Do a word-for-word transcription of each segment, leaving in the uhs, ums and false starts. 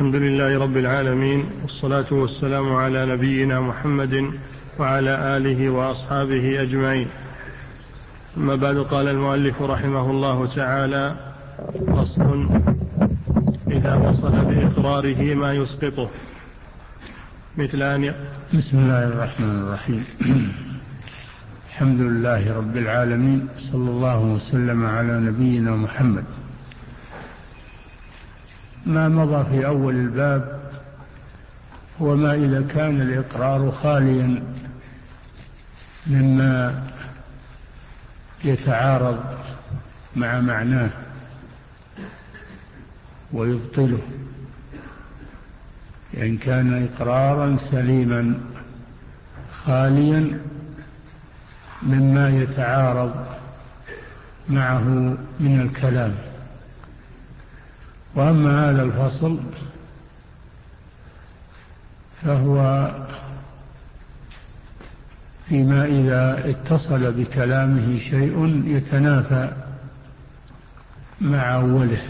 الحمد لله رب العالمين، والصلاة والسلام على نبينا محمد وعلى آله وأصحابه أجمعين. أما بعد، قال المؤلف رحمه الله تعالى: فصل: إذا وصل بإقراره ما يسقطه مثل أن بسم الله الرحمن الرحيم. الحمد لله رب العالمين، صلى الله وسلم على نبينا محمد. ما مضى في أول الباب هو ما إذا كان الإقرار خاليا مما يتعارض مع معناه ويبطله، يعني كان إقرارا سليما خاليا مما يتعارض معه من الكلام. وأما هذا الفصل فهو فيما إذا اتصل بكلامه شيء يتنافى مع أوله،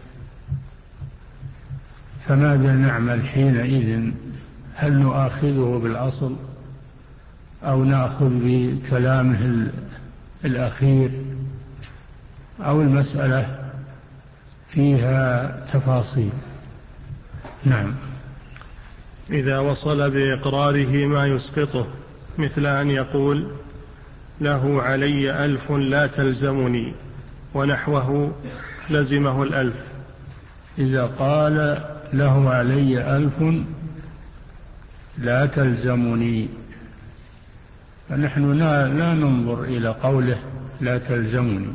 فماذا نعمل حينئذ؟ هل نؤاخذه بالأصل أو نأخذ بكلامه الأخير، أو المسألة فيها تفاصيل؟ نعم. إذا وصل بإقراره ما يسقطه مثل أن يقول: له علي ألف لا تلزمني، ونحوه لزمه الألف. إذا قال له علي ألف لا تلزمني، فنحن لا ننظر إلى قوله لا تلزمني،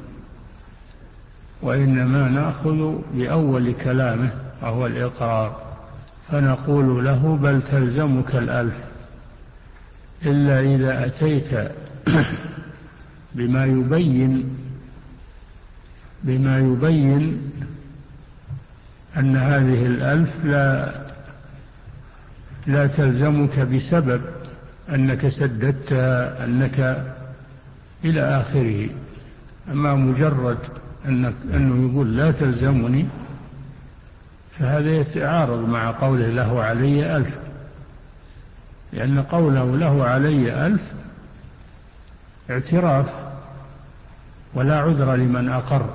وإنما نأخذ بأول كلامه وهو الإقرار، فنقول له: بل تلزمك الألف، إلا إذا أتيت بما يبين بما يبين أن هذه الألف لا لا تلزمك بسبب أنك سددت أنك إلى آخره. أما مجرد أنك أنه يقول لا تلزمني، فهذا يتعارض مع قوله له علي ألف، لأن قوله له علي ألف اعتراف ولا عذر لمن أقر.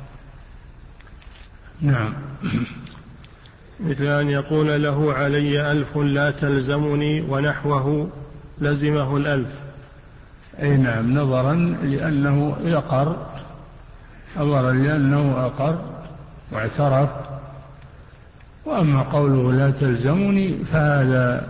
نعم. مثل أن يقول: له علي ألف لا تلزمني، ونحوه لزمه الألف. أي نعم، نظرا لأنه يقر نظرا لأنه أقر واعترف. وأما قوله لا تلزمني فهذا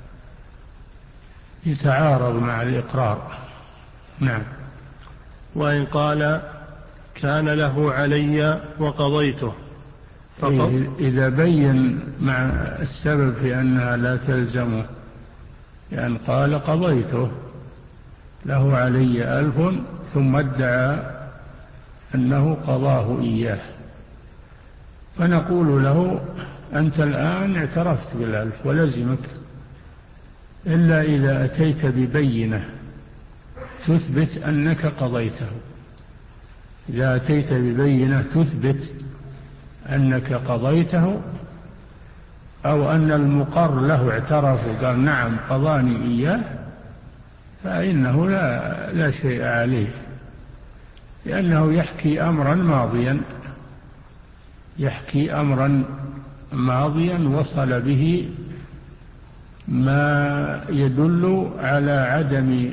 يتعارض مع الإقرار. نعم. وإن قال: كان له علي وقضيته، إيه إذا بين مع السبب في أنها لا تلزمه، يعني قال قضيته له علي ألف ثم ادعى أنه قضاه إياه، فنقول له: أنت الآن اعترفت بالألف ولزمك، إلا إذا أتيت ببينة تثبت أنك قضيته. إذا أتيت ببينة تثبت أنك قضيته، أو أن المقر له اعترف وقال نعم قضاني إياه، فإنه لا, لا شيء عليه، لأنه يحكي أمرا ماضيا يحكي أمرا ماضيا وصل به ما يدل على عدم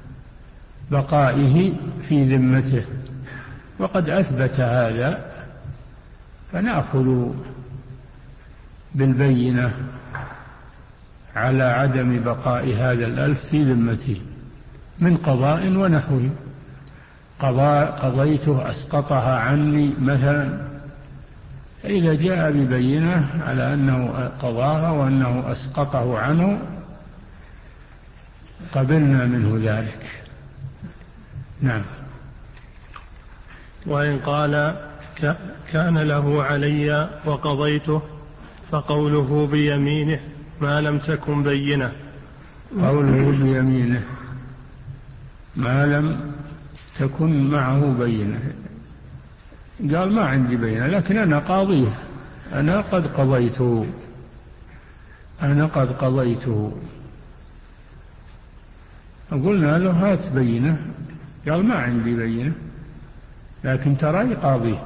بقائه في ذمته، وقد أثبت هذا، فنأخذ بالبينة على عدم بقاء هذا الألف في ذمته من قضاء ونحوه. قضاء قضيته أسقطها عني مثلا، إذا جاء ببينة على أنه قضاها وأنه أسقطه عنه قبلنا منه ذلك. نعم. وإن قال: كان له علي وقضيته، فقوله بيمينه ما لم تكن بينه. قوله بيمينه ما لم تكن معه بينه، قال ما عندي بينه، لكن أنا قاضيه، أنا قد قضيته، أنا قد قضيته. قلنا له هات بينة، قال ما عندي بينة لكن ترى قاضيه،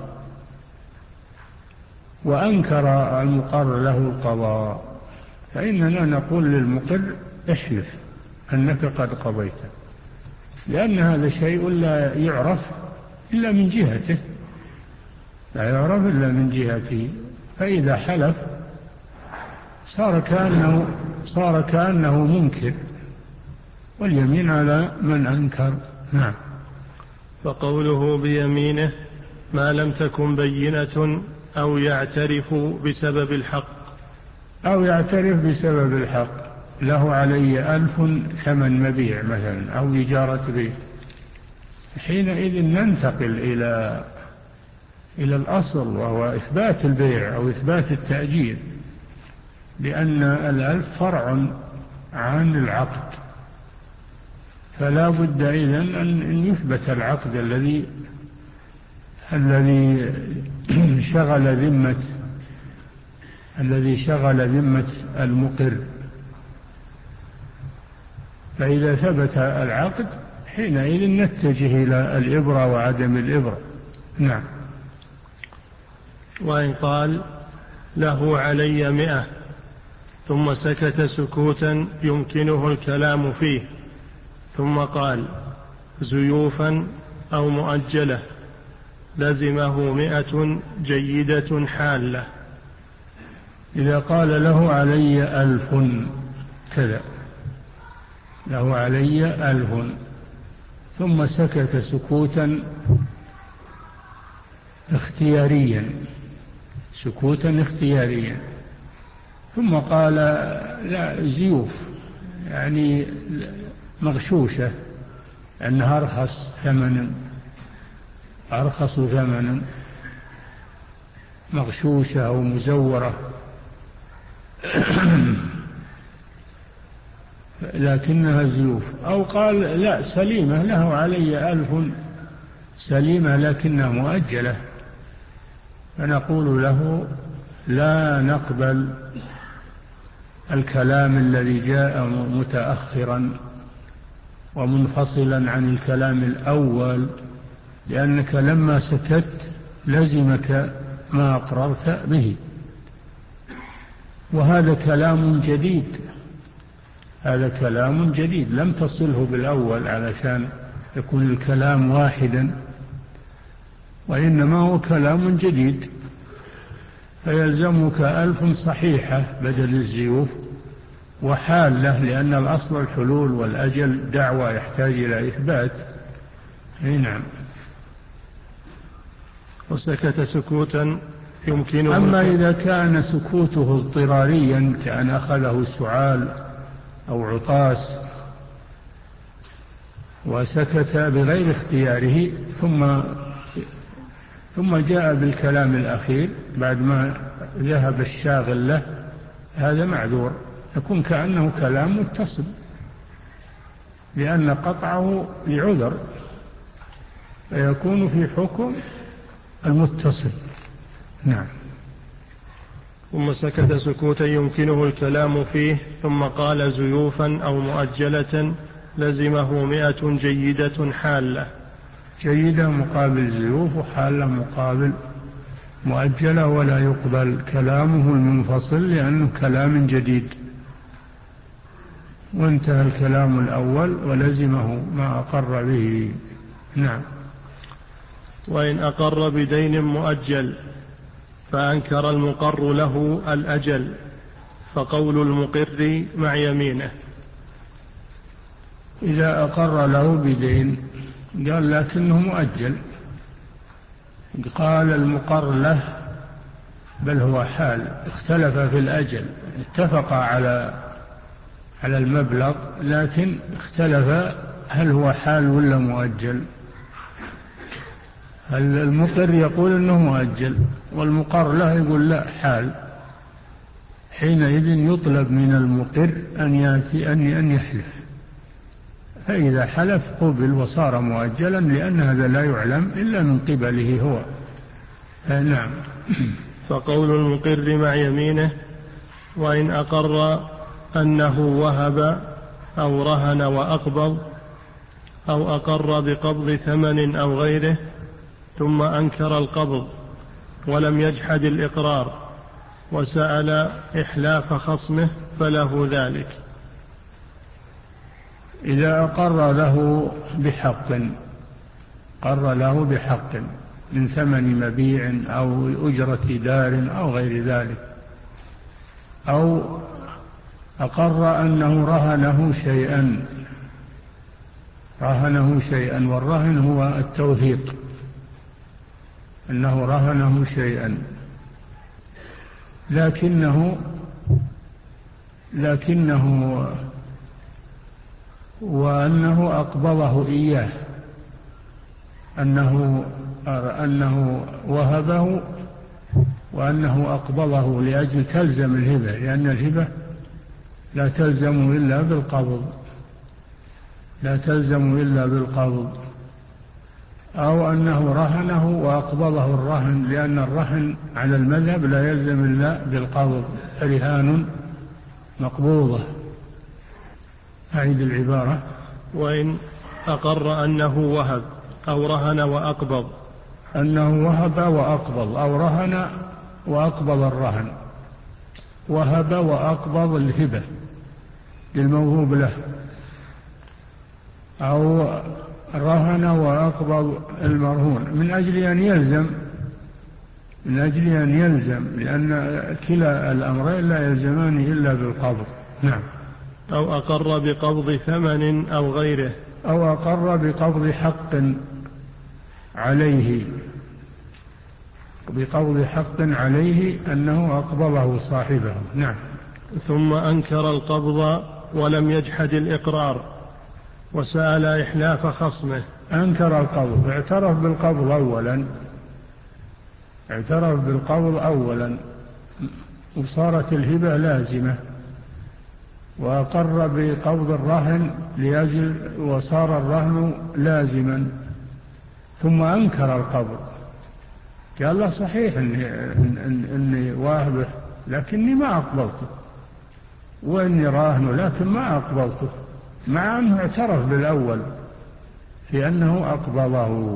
وأنكر المقر له القضاء. فإننا نقول للمقر احلف أنك قد قضيت، لأن هذا شيء لا يعرف إلا من جهته، لا يعرف إلا من جهته. فإذا حلف صار كأنه, صار كأنه منكر، واليمين على من أنكر. نعم. فقوله بيمينه ما لم تكن بينة أو يعترف بسبب الحق، أو يعترف بسبب الحق، له علي ألف ثمن مبيع مثلا أو إجارة بيت، حينئذ ننتقل إلى إلى الأصل وهو إثبات البيع أو إثبات التأجير، لأن الألف فرع عن العقد، فلا بد إذن أن يثبت العقد الذي الذي شغل ذمة الذي شغل ذمة المقر. فإذا ثبت العقد حينئذ نتجه إلى الإبرة وعدم الإبرة. نعم. وإن قال له علي مئة ثم سكت سكوتا يمكنه الكلام فيه، ثم قال زيوفا أو مؤجلة، لزمه مئة جيدة حالة. إذا قال له علي ألف كذا، له علي ألف ثم سكت سكوتا اختياريا، سكوتا اختياريا، ثم قال لا زيوف يعني مغشوشة أنها أرخص ثمنا، أرخص ثمنا، مغشوشة أو مزورة لكنها زيوف. أو قال لا سليمة، له علي ألف سليمة لكنها مؤجلة، فنقول له لا نقبل الكلام الذي جاء متأخرا ومنفصلا عن الكلام الأول، لأنك لما سكت لزمك ما أقررت به، وهذا كلام جديد، هذا كلام جديد لم تصله بالأول علشان يكون الكلام واحدا، وإنما هو كلام جديد، فيلزمك ألف صحيحة بدل الزيوف وحالة، لأن الأصل الحلول والأجل دعوة يحتاج إلى إثبات. نعم. وسكت سكوتا يمكنه. أما إذا كان سكوته اضطراريا كأن أخذه سعال أو عطاس وسكت بغير اختياره ثم ثم جاء بالكلام الأخير بعد ما ذهب الشاغل له، هذا معذور، يكون كأنه كلام متصل لأن قطعه لعذر، فيكون في حكم المتصل. نعم. ثم سكت سكوتا يمكنه الكلام فيه، ثم قال زيوفا أو مؤجلة، لزمه مئة جيدة حالة. جيدة مقابل زيوف، وحالة مقابل مؤجلة، ولا يقبل كلامه المنفصل لأنه كلام جديد، وانتهى الكلام الأول ولزمه ما أقر به. نعم. وإن أقر بدين مؤجل فأنكر المقر له الأجل، فقول المقر مع يمينه. إذا أقر له بدين قال لكنه مؤجل، قال المقر له بل هو حال، اختلف في الأجل، اتفق على على المبلغ لكن اختلف هل هو حال ولا مؤجل. هل المقر يقول انه مؤجل والمقر له يقول لا حال، حينئذ يطلب من المقر أن يأتي أن أن يحلف، فإذا حلف قبل وصار مؤجلا، لأن هذا لا يعلم إلا من قبله هو. نعم. فقول المقر مع يمينه وإن أقر أنه وهب أو رهن وأقبض أو أقر بقبض ثمن أو غيره ثم أنكر القبض ولم يجحد الإقرار وسأل إحلاف خصمه فله ذلك. إذا أقر له بحق قر له بحق من ثمن مبيع أو أجرة دار أو غير ذلك، أو أقر أنه رهنه شيئا رهنه شيئا والرهن هو التوثيق، أنه رهنه شيئا لكنه لكنه وأنه أقبضه إياه، أنه أنه وهبه وأنه أقبضه لأجل تلزم الهبة، لأن الهبة لا تلزم إلا بالقبض لا تلزم إلا بالقبض أو أنه رهنه وأقبضه الرهن، لأن الرهن على المذهب لا يلزم إلا بالقبض، رهان مقبوضة. أعيد العبارة. وإن أقر أنه وهب أو رهن وأقبض أنه وهب وأقبض أو رهن وأقبض الرهن، وهب وأقبض الهبة للموهوب له، أو رهن وأقبض المرهون من أجل أن يلزم من أجل أن يلزم لأن كلا الأمرين لا يلزمان إلا بالقبض. نعم. أو أقر بقبض ثمن أو غيره أو أقر بقبض حق عليه بقبض حق عليه أنه أقبضه صاحبه. نعم. ثم أنكر القبض ولم يجحد الإقرار وسأل إحلاف خصمه. أنكر القبض، اعترف بالقبض أولا اعترف بالقبض أولا وصارت الهبة لازمة، وأقر بقبض الرهن لأجل وصار الرهن لازما، ثم أنكر القبض، قال له صحيح إني, إني, إني واهبه لكني ما أقبضته، وإني راهن لكن ما أقبضته، مع أنه اعترف بالأول في أنه أقبضه.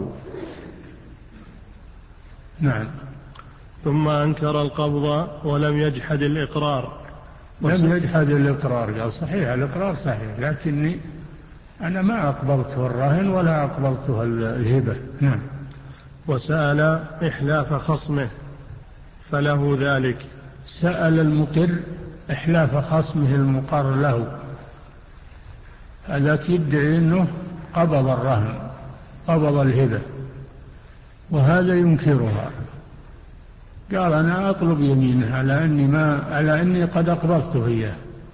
نعم. ثم أنكر القبض ولم يجحد الإقرار لم يجحد الإقرار، قال صحيح الإقرار صحيح لكني أنا ما أقبضته الرهن ولا أقبضته الهبة. نعم. وسأل إحلاف خصمه فله ذلك. سأل المقر إحلاف خصمه المقر له، هذا يدعي أنه قبض الرهن قبض الهبة، وهذا ينكرها، قال أنا أطلب يمينه على أني, ما على أني قد أقبضته إياه،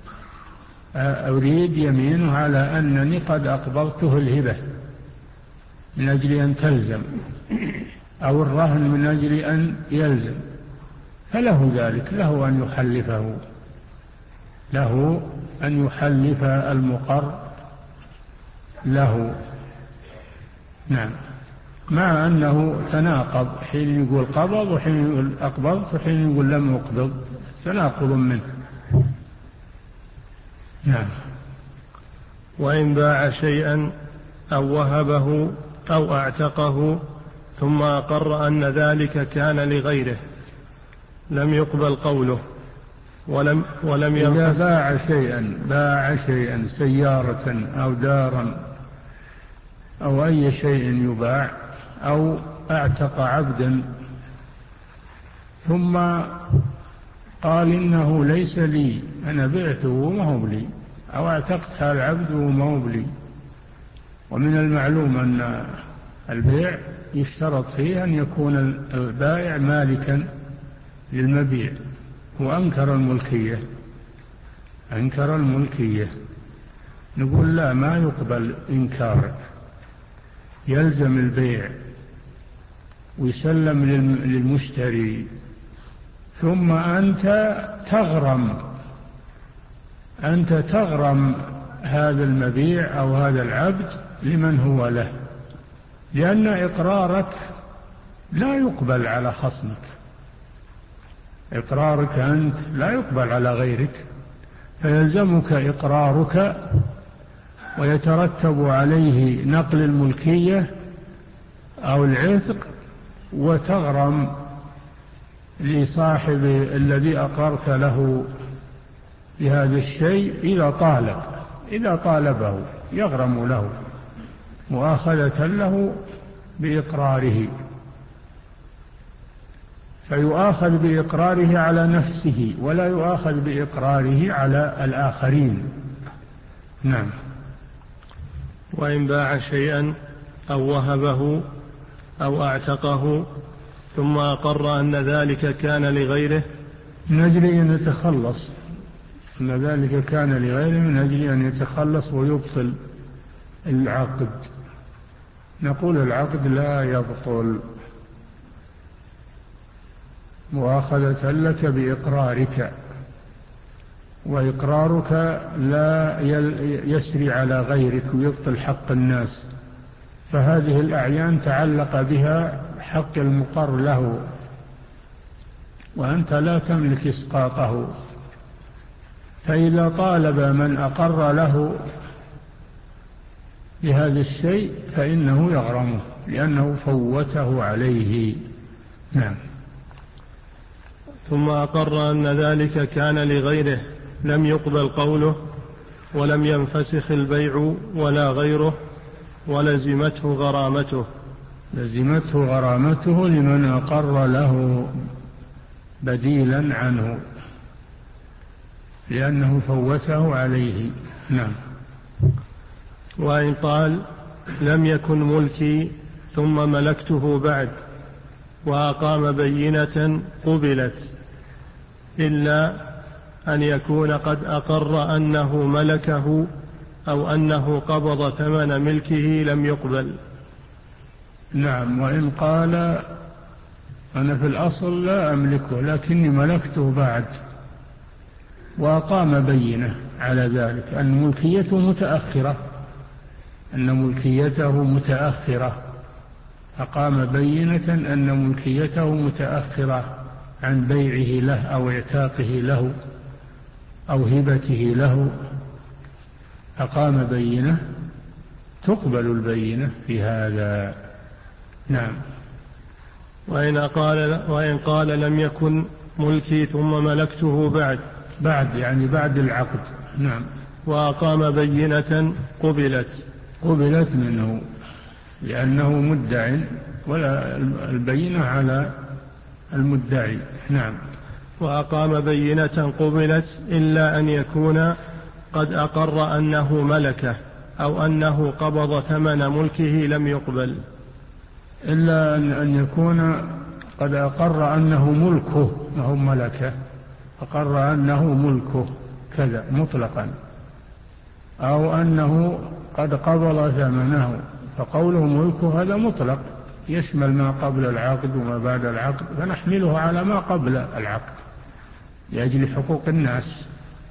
أريد يمينه على أنني قد أقبضته الهبة من أجل أن تلزم، أو الرهن من أجل أن يلزم، فله ذلك، له أن يحلفه له أن يحلف المقر له. نعم. مع أنه تناقض، حين يقول قبض وحين يقول أقبضت وحين يقول لم أقبض، تناقض منه. نعم. وإن باع شيئا أو وهبه أو اعتقه ثم أقر أن ذلك كان لغيره لم يقبل قوله ولم, ولم إذا باع شيئا باع شيئا سيارة أو دارا أو أي شيء يباع، أو اعتق عبدا ثم قال إنه ليس لي، أنا بعته وما هو لي، أو اعتقت العبد وما هو لي. ومن المعلوم أن البيع يشترط فيه أن يكون البائع مالكا للمبيع، وأنكر الملكية أنكر الملكية نقول لا، ما يقبل إنكار، يلزم البيع ويسلم للمشتري، ثم أنت تغرم أنت تغرم هذا المبيع أو هذا العبد لمن هو له، لأن إقرارك لا يقبل على خصمك، إقرارك أنت لا يقبل على غيرك، فيلزمك إقرارك ويترتب عليه نقل الملكية أو العتق، وتغرم لصاحب الذي أقرت له بهذا الشيء إذا طالب إذا طالبه يغرم له مؤاخذة له بإقراره، فيؤاخذ بإقراره على نفسه ولا يؤاخذ بإقراره على الآخرين. نعم. وإن باع شيئا أو وهبه أو أعتقه ثم أقر أن ذلك كان لغيره من أجل أن يتخلص أن ذلك كان لغيره من أجل أن يتخلص ويبطل العقد، نقول العقد لا يبطل مؤاخذة لك بإقرارك، وإقرارك لا يسري على غيرك ويبطل حق الناس، فهذه الأعيان تعلق بها حق المقر له وأنت لا تملك إسقاطه، فإذا طالب من أقر له بهذا الشيء فإنه يغرمه لأنه فوته عليه. نعم. ثم أقر أن ذلك كان لغيره لم يقبل قوله ولم ينفسخ البيع ولا غيره ولزمته غرامته. لزمته غرامته لمن أقر له بديلا عنه لأنه فوته عليه. نعم. وإن قال لم يكن ملكي ثم ملكته بعد وأقام بينة قبلت إلا أن يكون قد أقر أنه ملكه أو أنه قبض ثمن ملكه لم يقبل. نعم. وإن قال أنا في الأصل لا أملكه لكني ملكته بعد وأقام بينة على ذلك أن ملكيته متأخرة أن ملكيته متأخرة أقام بينة أن ملكيته متأخرة عن بيعه له أو اعتاقه له أو هبته له، أقام بينة تقبل البينة في هذا. نعم. وإن قال, وإن قال لم يكن ملكي ثم ملكته بعد بعد يعني بعد العقد. نعم. وأقام بينة قبلت قبلت منه لأنه مدع ولا البينة على المدعي. نعم. وأقام بينة قبلت إلا أن يكون قد أقر أنه ملكه أو أنه قبض ثمن ملكه لم يقبل. إلا أن يكون قد أقر أنه ملكه وهو ملكه، أقر أنه ملكه كذا مطلقا، أو أنه قد قبض ثمنه، فقوله ملكه هذا مطلق يشمل ما قبل العقد وما بعد العقد، فنحمله على ما قبل العقد لأجل حقوق الناس،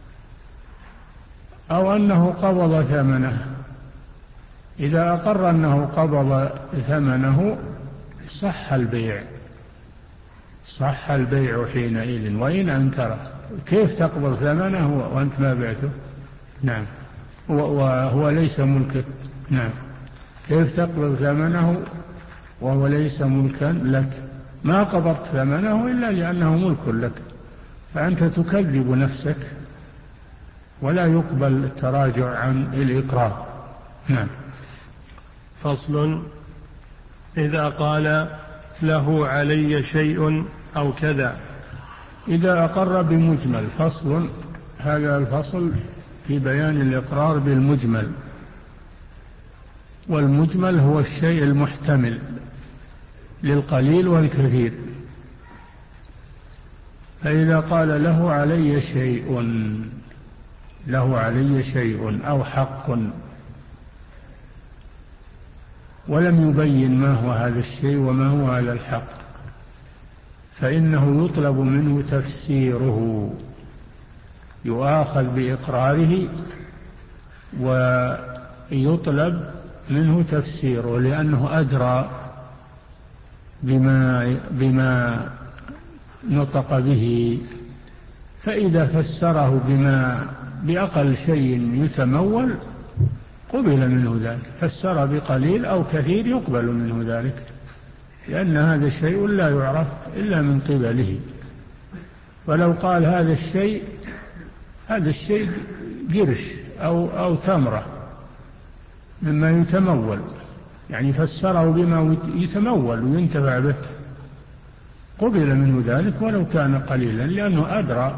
أو أنه قبض ثمنه. إذا أقر أنه قبض ثمنه صح البيع صح البيع حينئذ. وإن أنكره كيف تقبض ثمنه وأنت ما بعته؟ نعم. وهو ليس ملكك. نعم. كيف تقبض ثمنه وهو ليس ملكا لك؟ ما قبضت ثمنه إلا لأنه ملك لك، فأنت تكذب نفسك ولا يقبل التراجع عن الإقرار. نعم. فصل. إذا قال له علي شيء أو كذا. إذا أقر بمجمل. فصل. هذا الفصل في بيان الإقرار بالمجمل، والمجمل هو الشيء المحتمل للقليل والكثير. فإذا قال له علي شيء له علي شيء أو حق ولم يبين ما هو هذا الشيء وما هو هذا الحق، فإنه يطلب منه تفسيره، يؤاخذ بإقراره ويطلب منه تفسيره لأنه أدرى بما, بما نطق به. فإذا فسره بما بأقل شيء يتمول قبل منه ذلك، فسر بقليل أو كثير يقبل منه ذلك، لأن هذا الشيء لا يعرف إلا من قبله. ولو قال هذا الشيء هذا الشيء قرش أو, أو تمرة مما يتمول، يعني فسره بما يتمول وينتفع به، قبل منه ذلك ولو كان قليلا لأنه أدرى.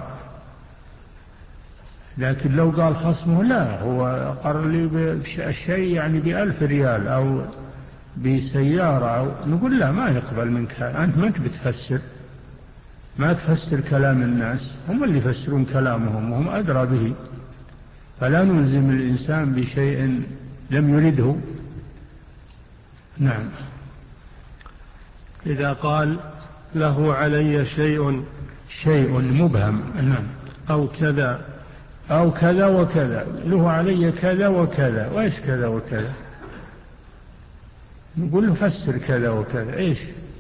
لكن لو قال خصمه لا هو أقر لي بالشيء يعني بألف ريال أو بسيارة أو نقول لا، ما يقبل منك، أنت ما بتفسر، ما تفسر كلام الناس، هم اللي يفسرون كلامهم وهم أدرى به. فلا نلزم الإنسان بشيء لم يرده. نعم. إذا قال له علي شيء شيء مبهم، نعم، أو كذا أو كذا وكذا، له علي كذا وكذا، وإيش كذا وكذا؟ نقول له فسر كذا وكذا إيش؟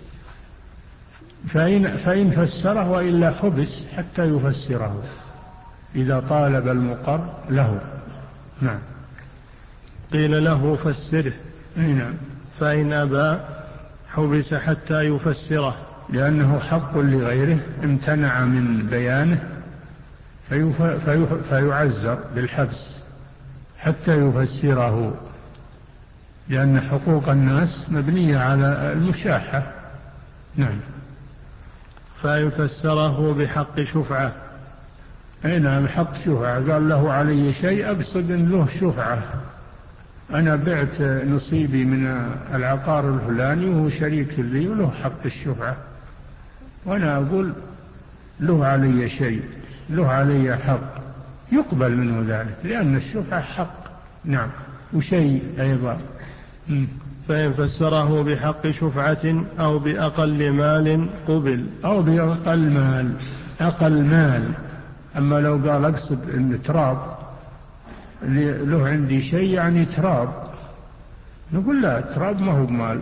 فإن, فإن فسره وإلا حبس حتى يفسره إذا طالب المقر له. نعم. قيل له فسره، نعم، فإن أبى حبس حتى يفسره، لأنه حق لغيره امتنع من بيانه فيعزر بالحبس حتى يفسره، لأن حقوق الناس مبنية على المشاحة. نعم. فإن فسره بحق شفعة، أي نعم، حق شفعة، قال له علي شيء أقصد أن له شفعة، أنا بعت نصيبي من العقار الفلاني وهو شريك لي وله حق الشفعة، وأنا أقول له علي شيء، له علي حق، يقبل منه ذلك لأن الشفعة حق. نعم. وشيء أيضا. فإن فسره بحق شفعة أو بأقل مال قبل، أو بأقل مال، أقل مال. أما لو قال أقصد أن تراب له عندي شيء يعني تراب، نقول لا، تراب ما هو بمال،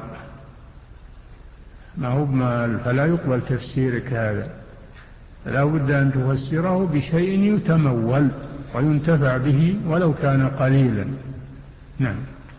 ما هو بمال، فلا يقبل تفسيرك هذا، لا بد أن تفسره بشيء يتمول وينتفع به ولو كان قليلا. نعم.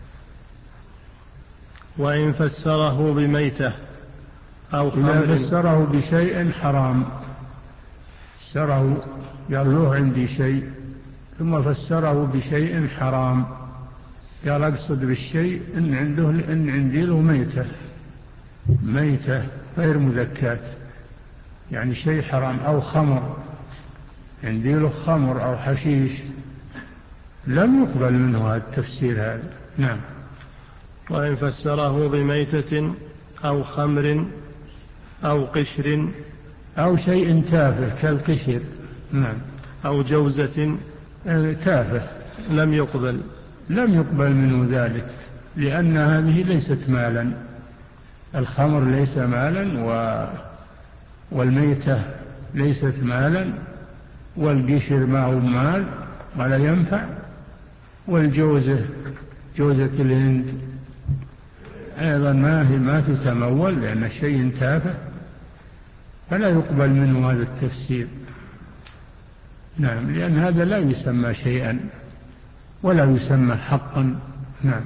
وإن فسره بميتة أو خمر، إذا فسره بشيء حرام، فسره قال له عندي شيء ثم فسره بشيء حرام، قال أقصد بالشيء إن عنده إن عندي له ميتة، ميتة غير مذكاة، يعني شيء حرام، أو خمر، عندي له خمر أو حشيش، لم يقبل منه هذا التفسير هذا. نعم. وإن فسره بميتة أو خمر أو قشر أو شيء تافه كالقشر، نعم، أو جوزة تافه، لم يقبل لم يقبل منه ذلك، لأن هذه ليست مالا، الخمر ليس مالا و والميتة ليست مالا، والقشر ما هو مال ولا ينفع، والجوزة جوزة الهند أيضا ما هي ما تتمول لأن الشيء تافه، فلا يقبل منه هذا التفسير. نعم. لأن هذا لا يسمى شيئا ولا يسمى حقا. نعم.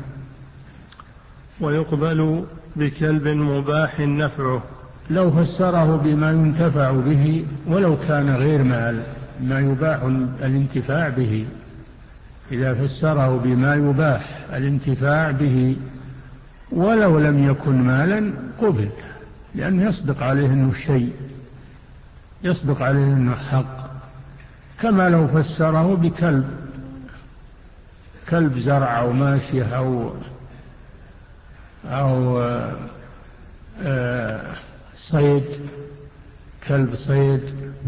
ويقبل بكلب مباح نفعه، لو فسره بما ينتفع به ولو كان غير مال، ما يباح الانتفاع به، إذا فسره بما يباح الانتفاع به ولو لم يكن مالا قبل، لأنه يصدق عليه أنه شيء، يصدق عليه أنه حق، كما لو فسره بكلب، كلب زرع أو ماشية أو أو صيد، كلب صيد،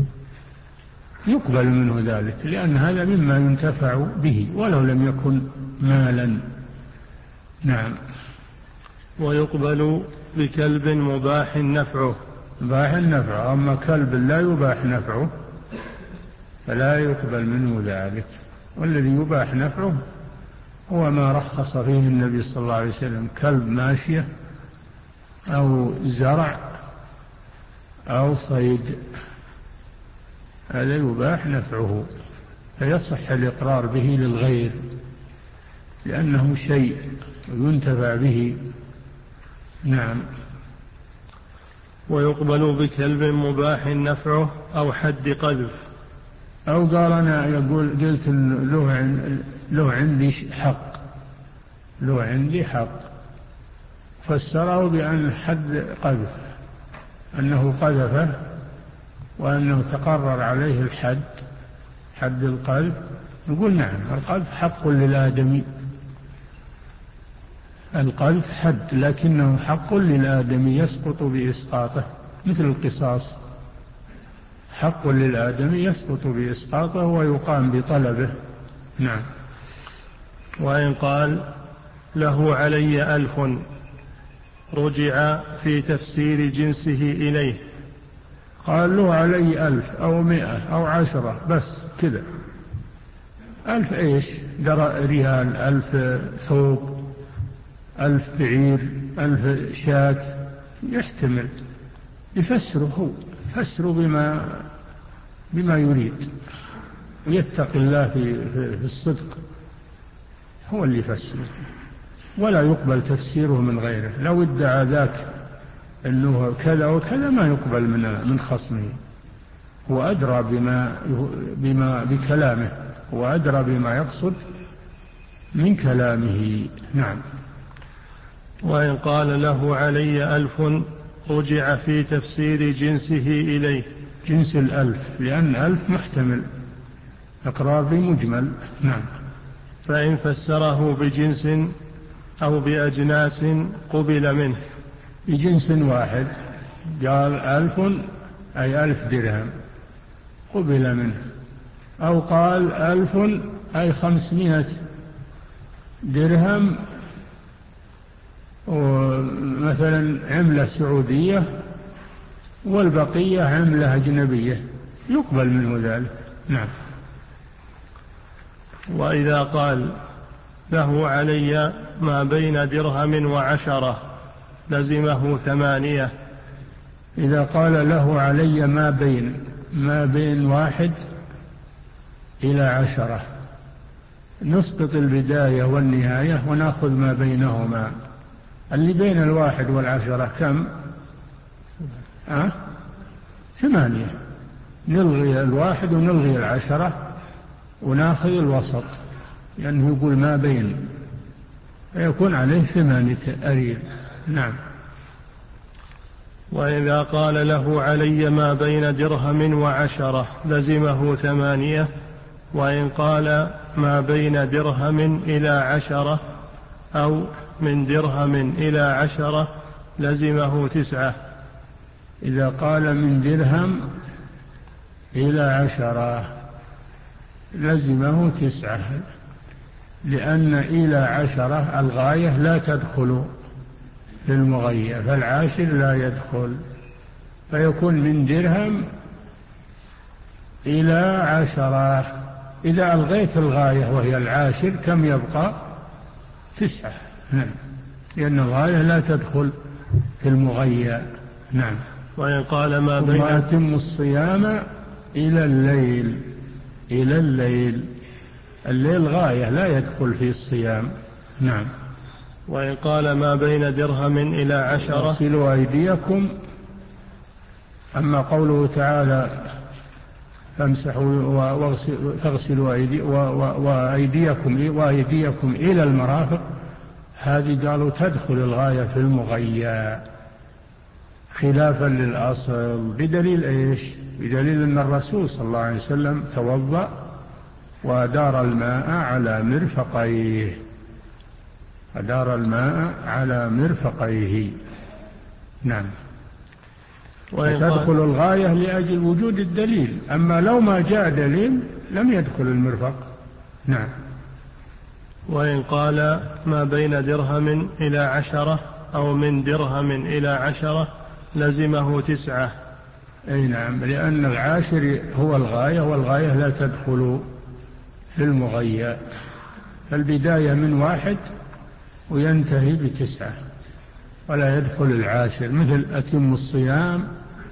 يقبل منه ذلك لأن هذا مما ينتفع به ولو لم يكن مالا. نعم. ويقبل بكلب مباح نفعه، مباح نفعه، أما كلب لا يباح نفعه فلا يقبل منه ذلك، والذي يباح نفعه هو ما رخص فيه النبي صلى الله عليه وسلم، كلب ماشية أو زرع أو صيد، هذا يباح نفعه، فيصح الإقرار به للغير لأنه شيء ينتفع به. نعم. ويقبل بكلب مباح نفعه أو حد قذف. أو قال أنا يقول قلت له, له عندي حق له عندي حق فسره بأن حد قذف، أنه قذفه وأنه تقرر عليه الحد، حد القذف. نقول نعم، القذف حق للآدمي، القذف حد لكنه حق للآدمي يسقط بإسقاطه، مثل القصاص حق للآدمي يسقط بإسقاطه ويقام بطلبه. نعم. وإن قال له علي ألف رجع في تفسير جنسه إليه. قال له علي ألف أو مئة أو عشرة بس كذا، ألف إيش؟ ريال، ألف ثوب، ألف بعير، ألف شاة، يحتمل يفسره هو، يفسره بما بما يريد ويتقي الله في, في الصدق، هو اللي يفسره، ولا يقبل تفسيره من غيره. لو ادعى ذاك أنه كذا وكذا ما يقبل من من خصمه، هو أدرى بما بما بكلامه، هو أدرى بما يقصد من كلامه. نعم. وإن قال له علي ألف رجع في تفسير جنسه إليه. جنس الألف، لأن ألف محتمل، إقرار بمجمل. نعم. فإن فسره بجنس أو بأجناس قبل منه. بجنس واحد، قال ألف أي ألف درهم قبل منه، أو قال ألف أي خمسمائة درهم ومثلا عملة سعودية والبقية عملة أجنبية، يقبل منه ذلك. نعم. وإذا قال له علي ما بين درهم وعشرة لزمه ثمانية. إذا قال له علي ما بين ما بين واحد إلى عشرة، نسقط البداية والنهاية ونأخذ ما بينهما. اللي بين الواحد والعشرة كم؟ أه؟ ثمانية. نلغي الواحد ونلغي العشرة ونأخذ الوسط، لأنه يعني يقول ما بين، فيكون عليه ثمانية أريل. نعم. وإذا قال له علي ما بين درهم وعشرة لزمه ثمانية. وإن قال ما بين درهم إلى عشرة أو من درهم إلى عشرة لزمه تسعة. إذا قال من درهم إلى عشرة لزمه تسعة، لأن إلى عشرة الغاية لا تدخل في المغية، فالعاشر لا يدخل، فيكون من درهم إلى عشرة. إذا ألغيت الغاية وهي العاشر كم يبقى؟ تسعة. نعم. لأن الغاية لا تدخل في المغية. نعم. وإن قال ما بين ثم أتم الصيام إلى الليل. إلى الليل، الليل غاية لا يدخل في الصيام. نعم. وإن قال ما بين درهم إلى عشرة اغسلوا أيديكم. أما قوله تعالى فامسحوا فاغسلوا وأيديكم وأيديكم إلى المرافق، هذه قالوا تدخل الغاية في المغيى خلافا للأصل، بدليل إيش؟ بدليل أن الرسول صلى الله عليه وسلم توضأ وأدار الماء على مرفقيه، أدار الماء على مرفقيه. نعم. وتدخل الغاية لأجل وجود الدليل، أما لو ما جاء دليل لم يدخل المرفق. نعم. وإن قال ما بين درهم إلى عشرة أو من درهم إلى عشرة لزمه تسعة. أي نعم، لأن العاشر هو الغاية، والغاية لا تدخل في المغيى، فالبداية من واحد وينتهي بتسعة ولا يدخل العاشر، مثل أتم الصيام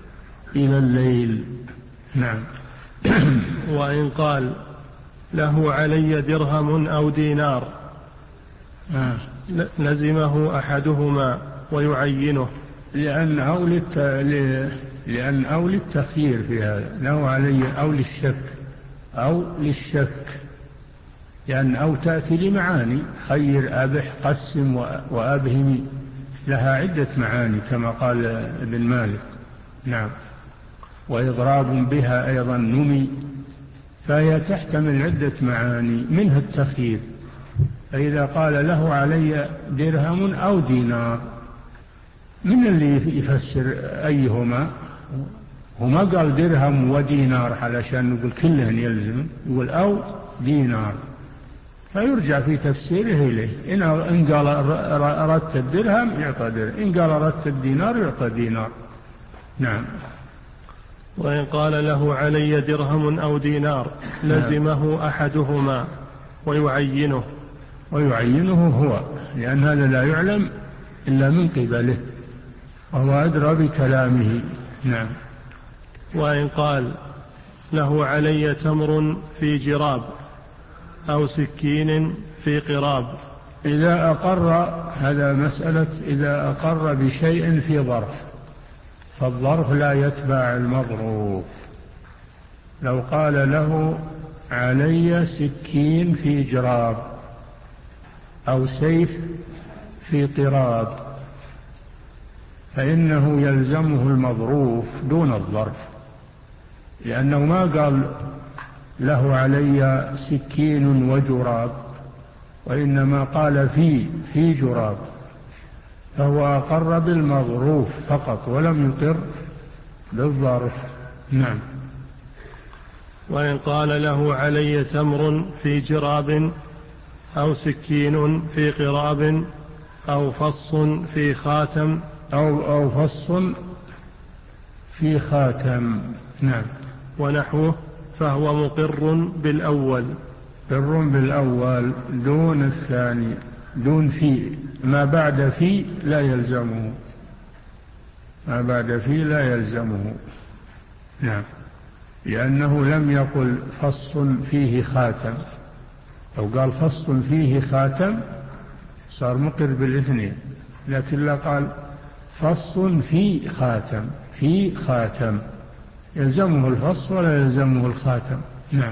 إلى الليل. نعم. وإن قال له علي درهم أو دينار آه. لزمه أحدهما ويعينه، لأن أو, للت... لأن أو للتخيير في هذا، له علي أو للشك أو للشك، لأن أو تأتي لمعاني، خير أبح قسم وأبهم، لها عدة معاني كما قال ابن مالك. نعم. وإضراب بها أيضا نمي، فهي تحتمل عدة معاني منها التخيير. فإذا قال له علي درهم أو دينار، من اللي يفسر أيهما؟ هما قال درهم ودينار علشان نقول كلهن يلزم، يقول أو دينار، فيرجع في تفسيره إليه. إن قال أردت الدرهم يعطى درهم، إن قال أردت الدينار يعطى دينار. نعم. وإن قال له علي درهم أو دينار لزمه أحدهما ويعينه. ويعينه هو، لأن هذا لا يعلم إلا من قبله، وهو أدرى بكلامه. نعم. وإن قال له علي تمر في جراب أو سكين في قراب. إذا أقر، هذا مسألة إذا أقر بشيء في ظرف، فالظرف لا يتبع المظروف. لو قال له علي سكين في جراب أو سيف في قراب، فإنه يلزمه المظروف دون الظرف، لأنه ما قال له علي سكين وجراب، وإنما قال في في جراب، فهو أقر بالمظروف فقط ولم يقر بالظرف. نعم. وإن قال له علي تمر في جراب أو سكين في قراب أو فص في خاتم أو, أو فص في خاتم. نعم. ونحوه، فهو مقر بالأول. مقر بالأول دون الثاني، دون في، ما بعد في لا يلزمه، ما بعد في لا يلزمه. نعم. لأنه لم يقل فص فيه خاتم، لو قال فص فيه خاتم صار مقر بالاثنين، لكن لا قال فص في خاتم، في خاتم يلزمه الفص ولا يلزمه الخاتم. نعم.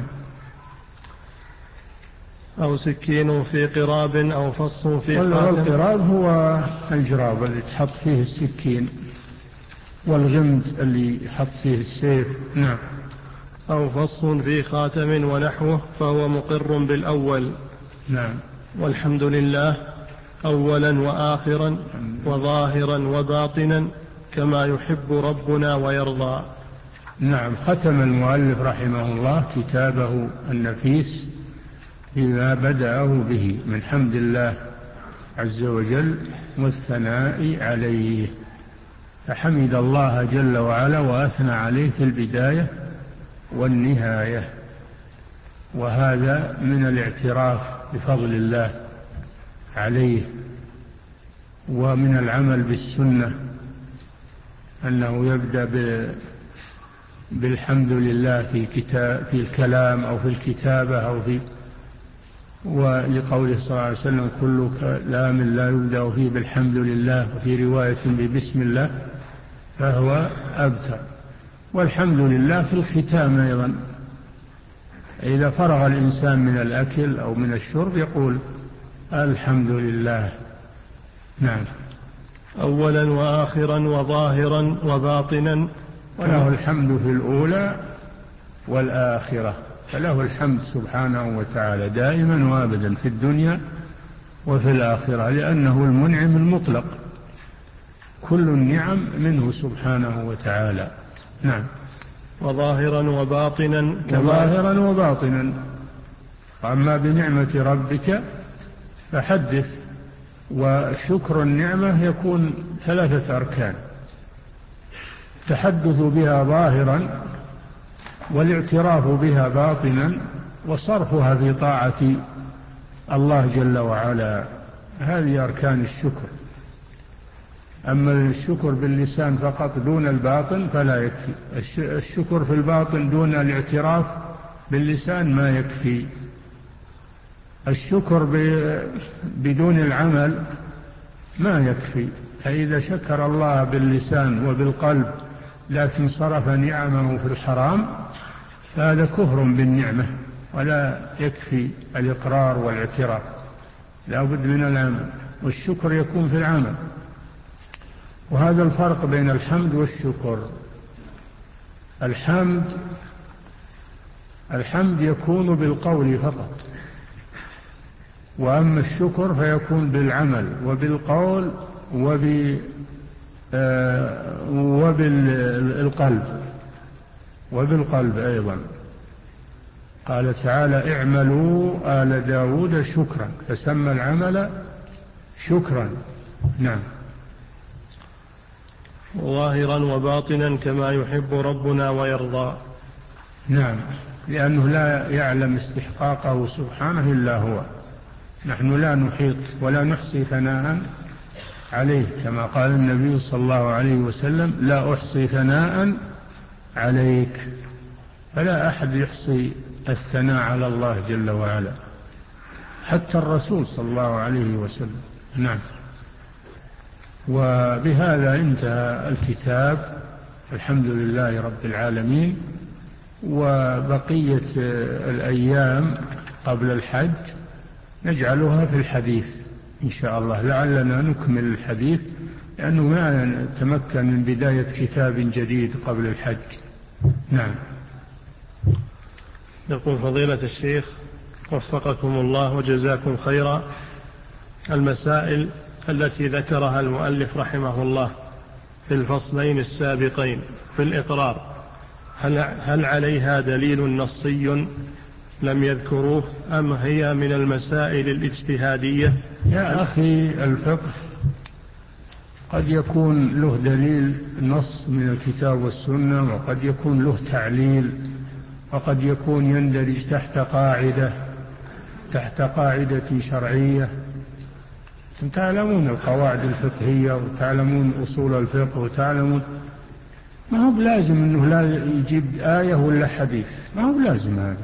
أو سكين في قراب أو فص في خاتم. والقراب هو الجراب اللي تحط فيه السكين، والغمد اللي يحط فيه السيف. نعم. أو فص في خاتم ونحوه، فهو مقر بالأول. نعم. والحمد لله أولا وآخرا وظاهرا وباطنا كما يحب ربنا ويرضى. نعم. ختم المؤلف رحمه الله كتابه النفيس بما بدأه به من حمد الله عز وجل والثناء عليه، فحمد الله جل وعلا وأثنى عليه في البداية والنهاية، وهذا من الاعتراف بفضل الله عليه، ومن العمل بالسنة أنه يبدأ بالحمد لله في كتاب في الكلام أو في الكتابة أو في، ولقوله صلى الله عليه وسلم كل كلام لا يبدأ فيه بالحمد لله، وفي رواية ببسم الله، فهو أبتر. والحمد لله في الختام أيضا، إذا فرغ الإنسان من الأكل أو من الشرب يقول الحمد لله. نعم. أولا وآخرا وظاهرا وباطنا، وله الحمد في الأولى والآخرة، فله الحمد سبحانه وتعالى دائما وابدا في الدنيا وفي الآخرة، لأنه المنعم المطلق، كل النعم منه سبحانه وتعالى. نعم. وظاهرا وباطنا. وظاهرا وباطنا. أما بنعمة ربك فحدث. وشكر النعمة يكون ثلاثة أركان: التحدث بها ظاهرا، والاعتراف بها باطنا، وصرفها في طاعة الله جل وعلا. هذه أركان الشكر. أما الشكر باللسان فقط دون الباطن فلا يكفي. الشكر في الباطن دون الاعتراف باللسان ما يكفي. الشكر بدون العمل ما يكفي. فإذا شكر الله باللسان وبالقلب لكن صرف نعمه في الحرام فهذا كفر بالنعمة، ولا يكفي الإقرار والاعتراف، لا بد من العمل، والشكر يكون في العمل. وهذا الفرق بين الحمد والشكر. الحمد الحمد يكون بالقول فقط، وأما الشكر فيكون بالعمل وبالقول وب وبالقلب وبالقلب أيضا. قال تعالى: اعملوا آل داود شكرا، فسمى العمل شكرا. نعم. ظاهرا وباطنا كما يحب ربنا ويرضى. نعم، لأنه لا يعلم استحقاقه سبحانه إلا هو. نحن لا نحيط ولا نحصي ثناء عليه، كما قال النبي صلى الله عليه وسلم: لا أحصي ثناء عليك. فلا أحد يحصي الثناء على الله جل وعلا، حتى الرسول صلى الله عليه وسلم. نعم. وبهذا انتهى الكتاب، الحمد لله رب العالمين. وبقية الأيام قبل الحج نجعلها في الحديث إن شاء الله، لعلنا نكمل الحديث، لأنه ما نتمكن من بداية كتاب جديد قبل الحج. نعم. يقول فضيلة الشيخ وفقكم الله وجزاكم خيرا: المسائل التي ذكرها المؤلف رحمه الله في الفصلين السابقين في الإقرار، هل, هل عليها دليل نصي لم يذكروه، أم هي من المسائل الاجتهادية؟ يا أخي، الفقه قد يكون له دليل نص من الكتاب والسنة، وقد يكون له تعليل، وقد يكون يندرج تحت قاعدة تحت قاعدة شرعية. تعلمون القواعد الفقهية وتعلمون أصول الفقه وتعلمون. ما هو بلازم أنه لا يجيب آية ولا حديث، ما هو بلازم هذا.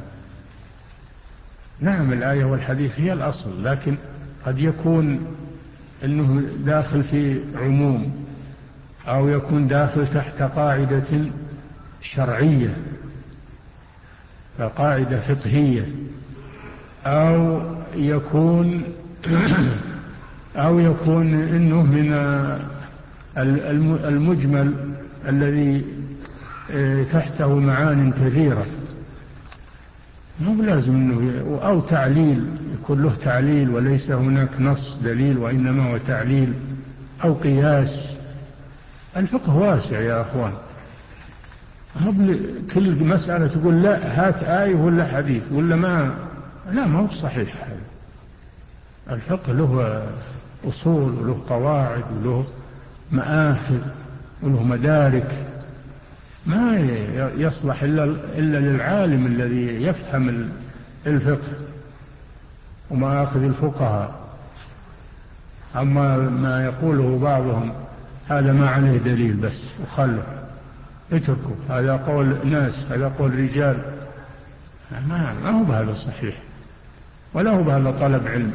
نعم، الآية والحديث هي الأصل، لكن قد يكون أنه داخل في عموم، أو يكون داخل تحت قاعدة شرعية، قاعدة فقهية، أو يكون أو يكون إنه من المجمل الذي تحته معان كثيرة. مو لازم إنه، أو تعليل، يكون له تعليل وليس هناك نص دليل وإنما هو تعليل، أو قياس. الفقه واسع يا أخوان، كل مسألة تقول لا هات آية ولا حديث ولا ما، لا، ما هو صحيح هذا. الفقه له أصول وله قواعد وله مآخذ وله مدارك، ما يصلح إلا, إلا للعالم الذي يفهم الفقه ومآخذ الفقهاء. أما ما يقوله بعضهم هذا ما عليه دليل بس وخلوا اتركوا، هذا قول ناس، هذا قول رجال، ما, ما هو بهذا صحيح، ولا هو بهذا طلب علم،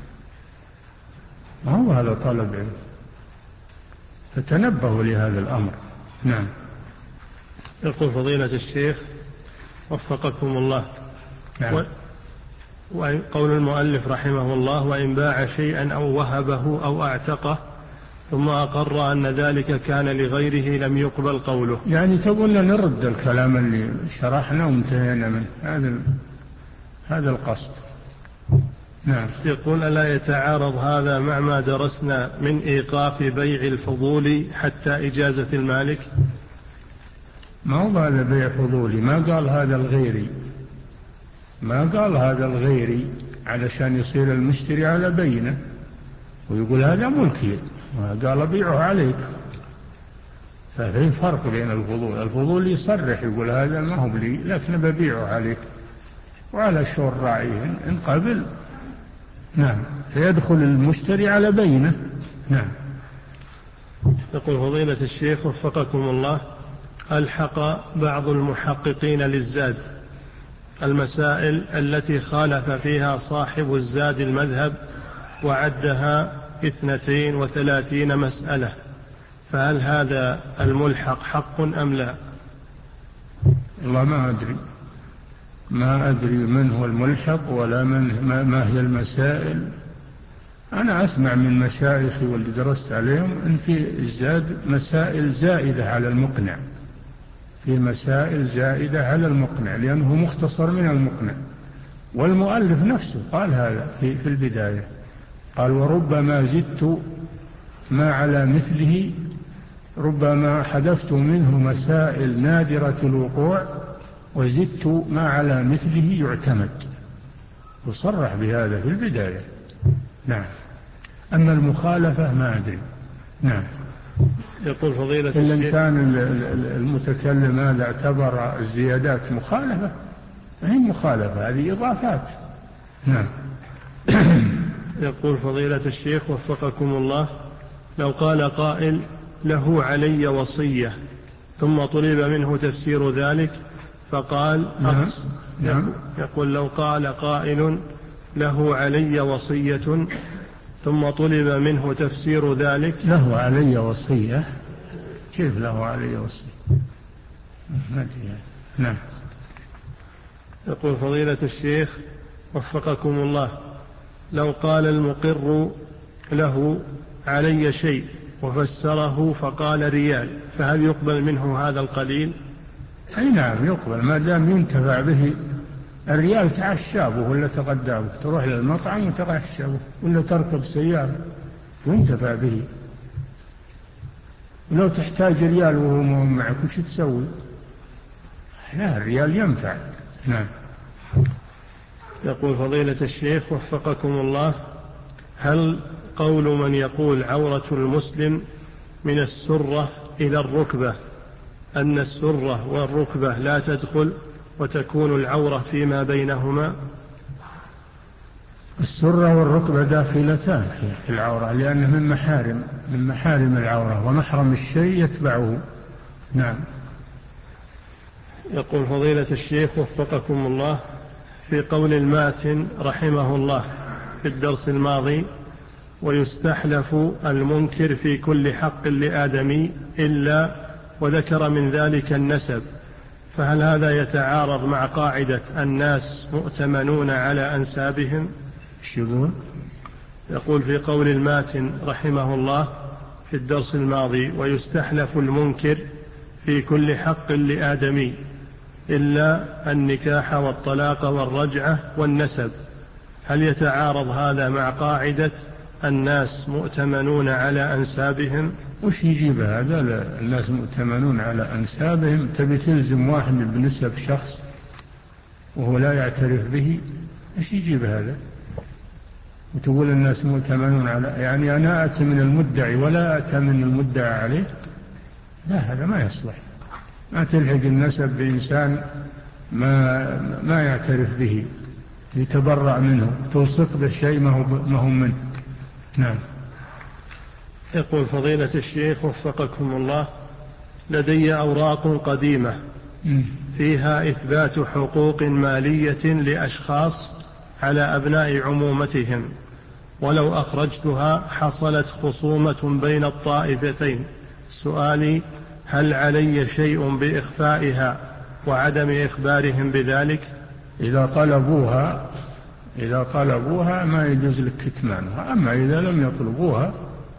ما هو بهذا طلب علم. فتنبهوا لهذا الأمر. نعم. يقول فضيلة الشيخ وفقكم الله: نعم. وقول المؤلف رحمه الله: وإن باع شيئا أو وهبه أو أعتقه ثم أقر أن ذلك كان لغيره لم يقبل قوله. يعني تقول نرد الكلام اللي شرحنا وانتهينا منه، هذا هذا القصد. نعم. يقول: ألا يتعارض هذا مع ما درسنا من إيقاف بيع الفضول حتى إجازة المالك؟ ما هو هذا بيع فضولي، ما قال هذا الغيري، ما قال هذا الغيري علشان يصير المشتري على بينه ويقول هذا ملكي، قال بيعه عليك. ففي فرق بين الفضول. الفضول يصرح يقول هذا ما هو لي لكن ببيعه عليك، وعلى شور راعيه إن قبل. نعم. فيدخل المشتري على بينه. نعم. يقول فضيلة الشيخ وفقكم الله، ألحق بعض المحققين للزاد المسائل التي خالف فيها صاحب الزاد المذهب وعدها اثنتين وثلاثين مسألة، فهل هذا الملحق حق أم لا؟ والله ما أدري ما أدري من هو الملحق ولا من ما هي المسائل. أنا أسمع من مشايخي واللي درست عليهم أن في الزاد مسائل زائدة على المقنع، في مسائل زائدة على المقنع لأنه مختصر من المقنع، والمؤلف نفسه قال هذا في, في البداية، قال وربما زدت ما على مثله، ربما حذفت منه مسائل نادرة الوقوع وزدت ما على مثله يعتمد، وصرح بهذا في البداية. نعم. أما المخالفة ما أدري. نعم. يقول فضيلة الإنسان المتكلم هذا اعتبر الزيادات مخالفة، هي مخالفة، هذه إضافات. نعم. يقول فضيلة الشيخ وفقكم الله، لو قال قائل له علي وصية ثم طلب منه تفسير ذلك فقال نعم. نعم. يقول لو قال قائل له علي وصية ثم طلب منه تفسير ذلك. له علي وصية؟ كيف له علي وصية؟ نعم. يقول فضيلة الشيخ وفقكم الله، لو قال المقر له علي شيء وفسره فقال ريال، فهل يقبل منه هذا القليل؟ أي نعم يقبل، ما دام ينتفع به. الريال تعشابه ولا تغدابه، تروح للمطعم وتغشابه ولا تركب سيارة ينتفع به. ولو تحتاج ريال وهو معك وش تسوي؟ لا، الريال ينفع. نعم. يقول فضيلة الشيخ وفقكم الله، هل قول من يقول عورة المسلم من السرة إلى الركبة أن السرة والركبة لا تدخل وتكون العورة فيما بينهما؟ السرة والركبة داخلتان في العورة لأنه من محارم من محارم العورة، ومحرم الشيء يتبعه. نعم. يقول فضيلة الشيخ وفقكم الله، في قول الماتن رحمه الله في الدرس الماضي ويستحلف المنكر في كل حق لآدمي إلا، وذكر من ذلك النسب، فهل هذا يتعارض مع قاعدة الناس مؤتمنون على أنسابهم؟ يقول يقول في قول الماتن رحمه الله في الدرس الماضي ويستحلف المنكر في كل حق لآدمي إلا النكاح والطلاق والرجعة والنسب، هل يتعارض هذا مع قاعدة الناس مؤتمنون على أنسابهم؟ وش يجيب هذا؟ الناس مؤتمنون على أنسابهم، تبي تلزم واحد بنسب شخص وهو لا يعترف به؟ وش يجيب هذا؟ وتقول الناس مؤتمنون على، يعني أنا أتى من المدعي ولا أتى من المدعى عليه؟ لا، هذا ما يصلح. ما تلحق النسب بإنسان ما ما يعترف به، يتبرع منه، توثق بالشيء ما هو ما هو منه. نعم. يقول فضيلة الشيخ وفقكم الله، لدي أوراق قديمة فيها إثبات حقوق مالية لأشخاص على أبناء عمومتهم، ولو أخرجتها حصلت خصومة بين الطائفتين. سؤالي هل علي شيء بإخفائها وعدم إخبارهم بذلك؟ إذا طلبوها إذا طلبوها ما يجوز لك كتمانها، أما إذا لم يطلبوها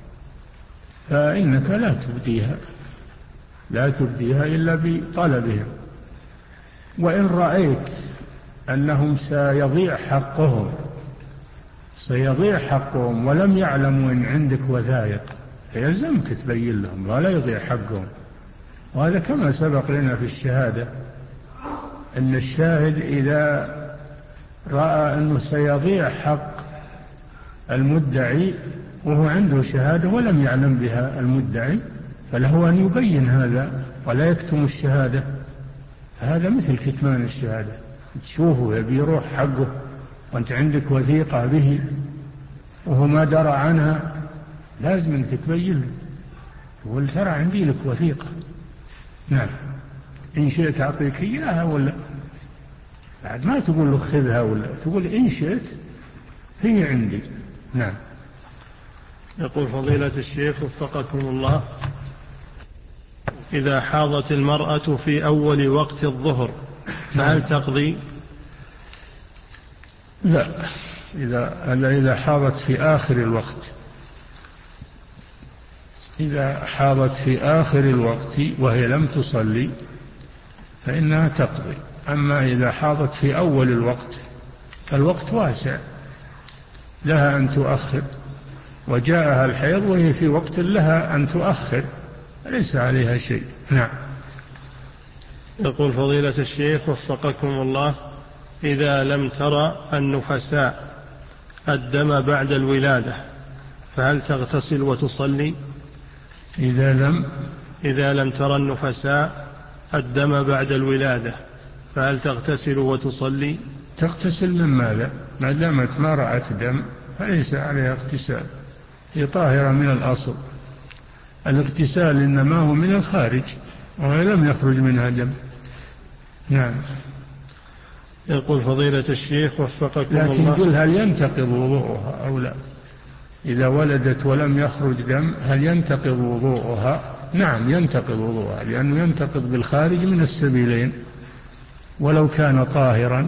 فإنك لا تبديها لا تبديها إلا بطلبهم. وإن رأيت أنهم سيضيع حقهم سيضيع حقهم ولم يعلموا أن عندك وثائق فيلزمك تبين لهم ولا يضيع حقهم. وهذا كما سبق لنا في الشهادة، أن الشاهد إذا رأى أنه سيضيع حق المدعي وهو عنده شهادة ولم يعلم بها المدعي فله أن يبين هذا ولا يكتم الشهادة. هذا مثل كتمان الشهادة، تشوفه يبي يروح حقه وأنت عندك وثيقة به وهو ما درى عنها، لازم أنك تبين له. يقول ترى عندي لك وثيقة. نعم، إن شئت أعطيك إياها ولا بعد ما تقول له خذها، ولا تقول إن شئت هي عندي. نعم. يقول فضيلة الشيخ وفقكم الله: إذا حاضت المرأة في أول وقت الظهر فهل تقضي؟ لا، إذا إذا حاضت في آخر الوقت، إذا حاضت في آخر الوقت وهي لم تصلي فإنها تقضي. أما إذا حاضت في أول الوقت فالوقت واسع، لها أن تؤخر، وجاءها الحيض وهي في وقت لها أن تؤخر، ليس عليها شيء. نعم. يقول فضيلة الشيخ وفقكم الله: إذا لم ترى النفساء الدم بعد الولادة فهل تغتسل وتصلي؟ إذا لم إذا لم ترى النفساء الدم بعد الولادة فهل تغتسل وتصلي؟ تغتسل من ماذا؟ ما دامت ما رأت دم فليس عليها اغتسال، هي طاهرة من الأصل. الاغتسال إنما هو من الخارج وهي لم يخرج منها دم. نعم. يقول فضيلة الشيخ وفقكم لكن الله: يقول هل ينتقض وضوءها أو لا؟ إذا ولدت ولم يخرج دم هل ينتقض وضوءها؟ نعم ينتقض وضوءها، لأنه ينتقض بالخارج من السبيلين ولو كان طاهرا،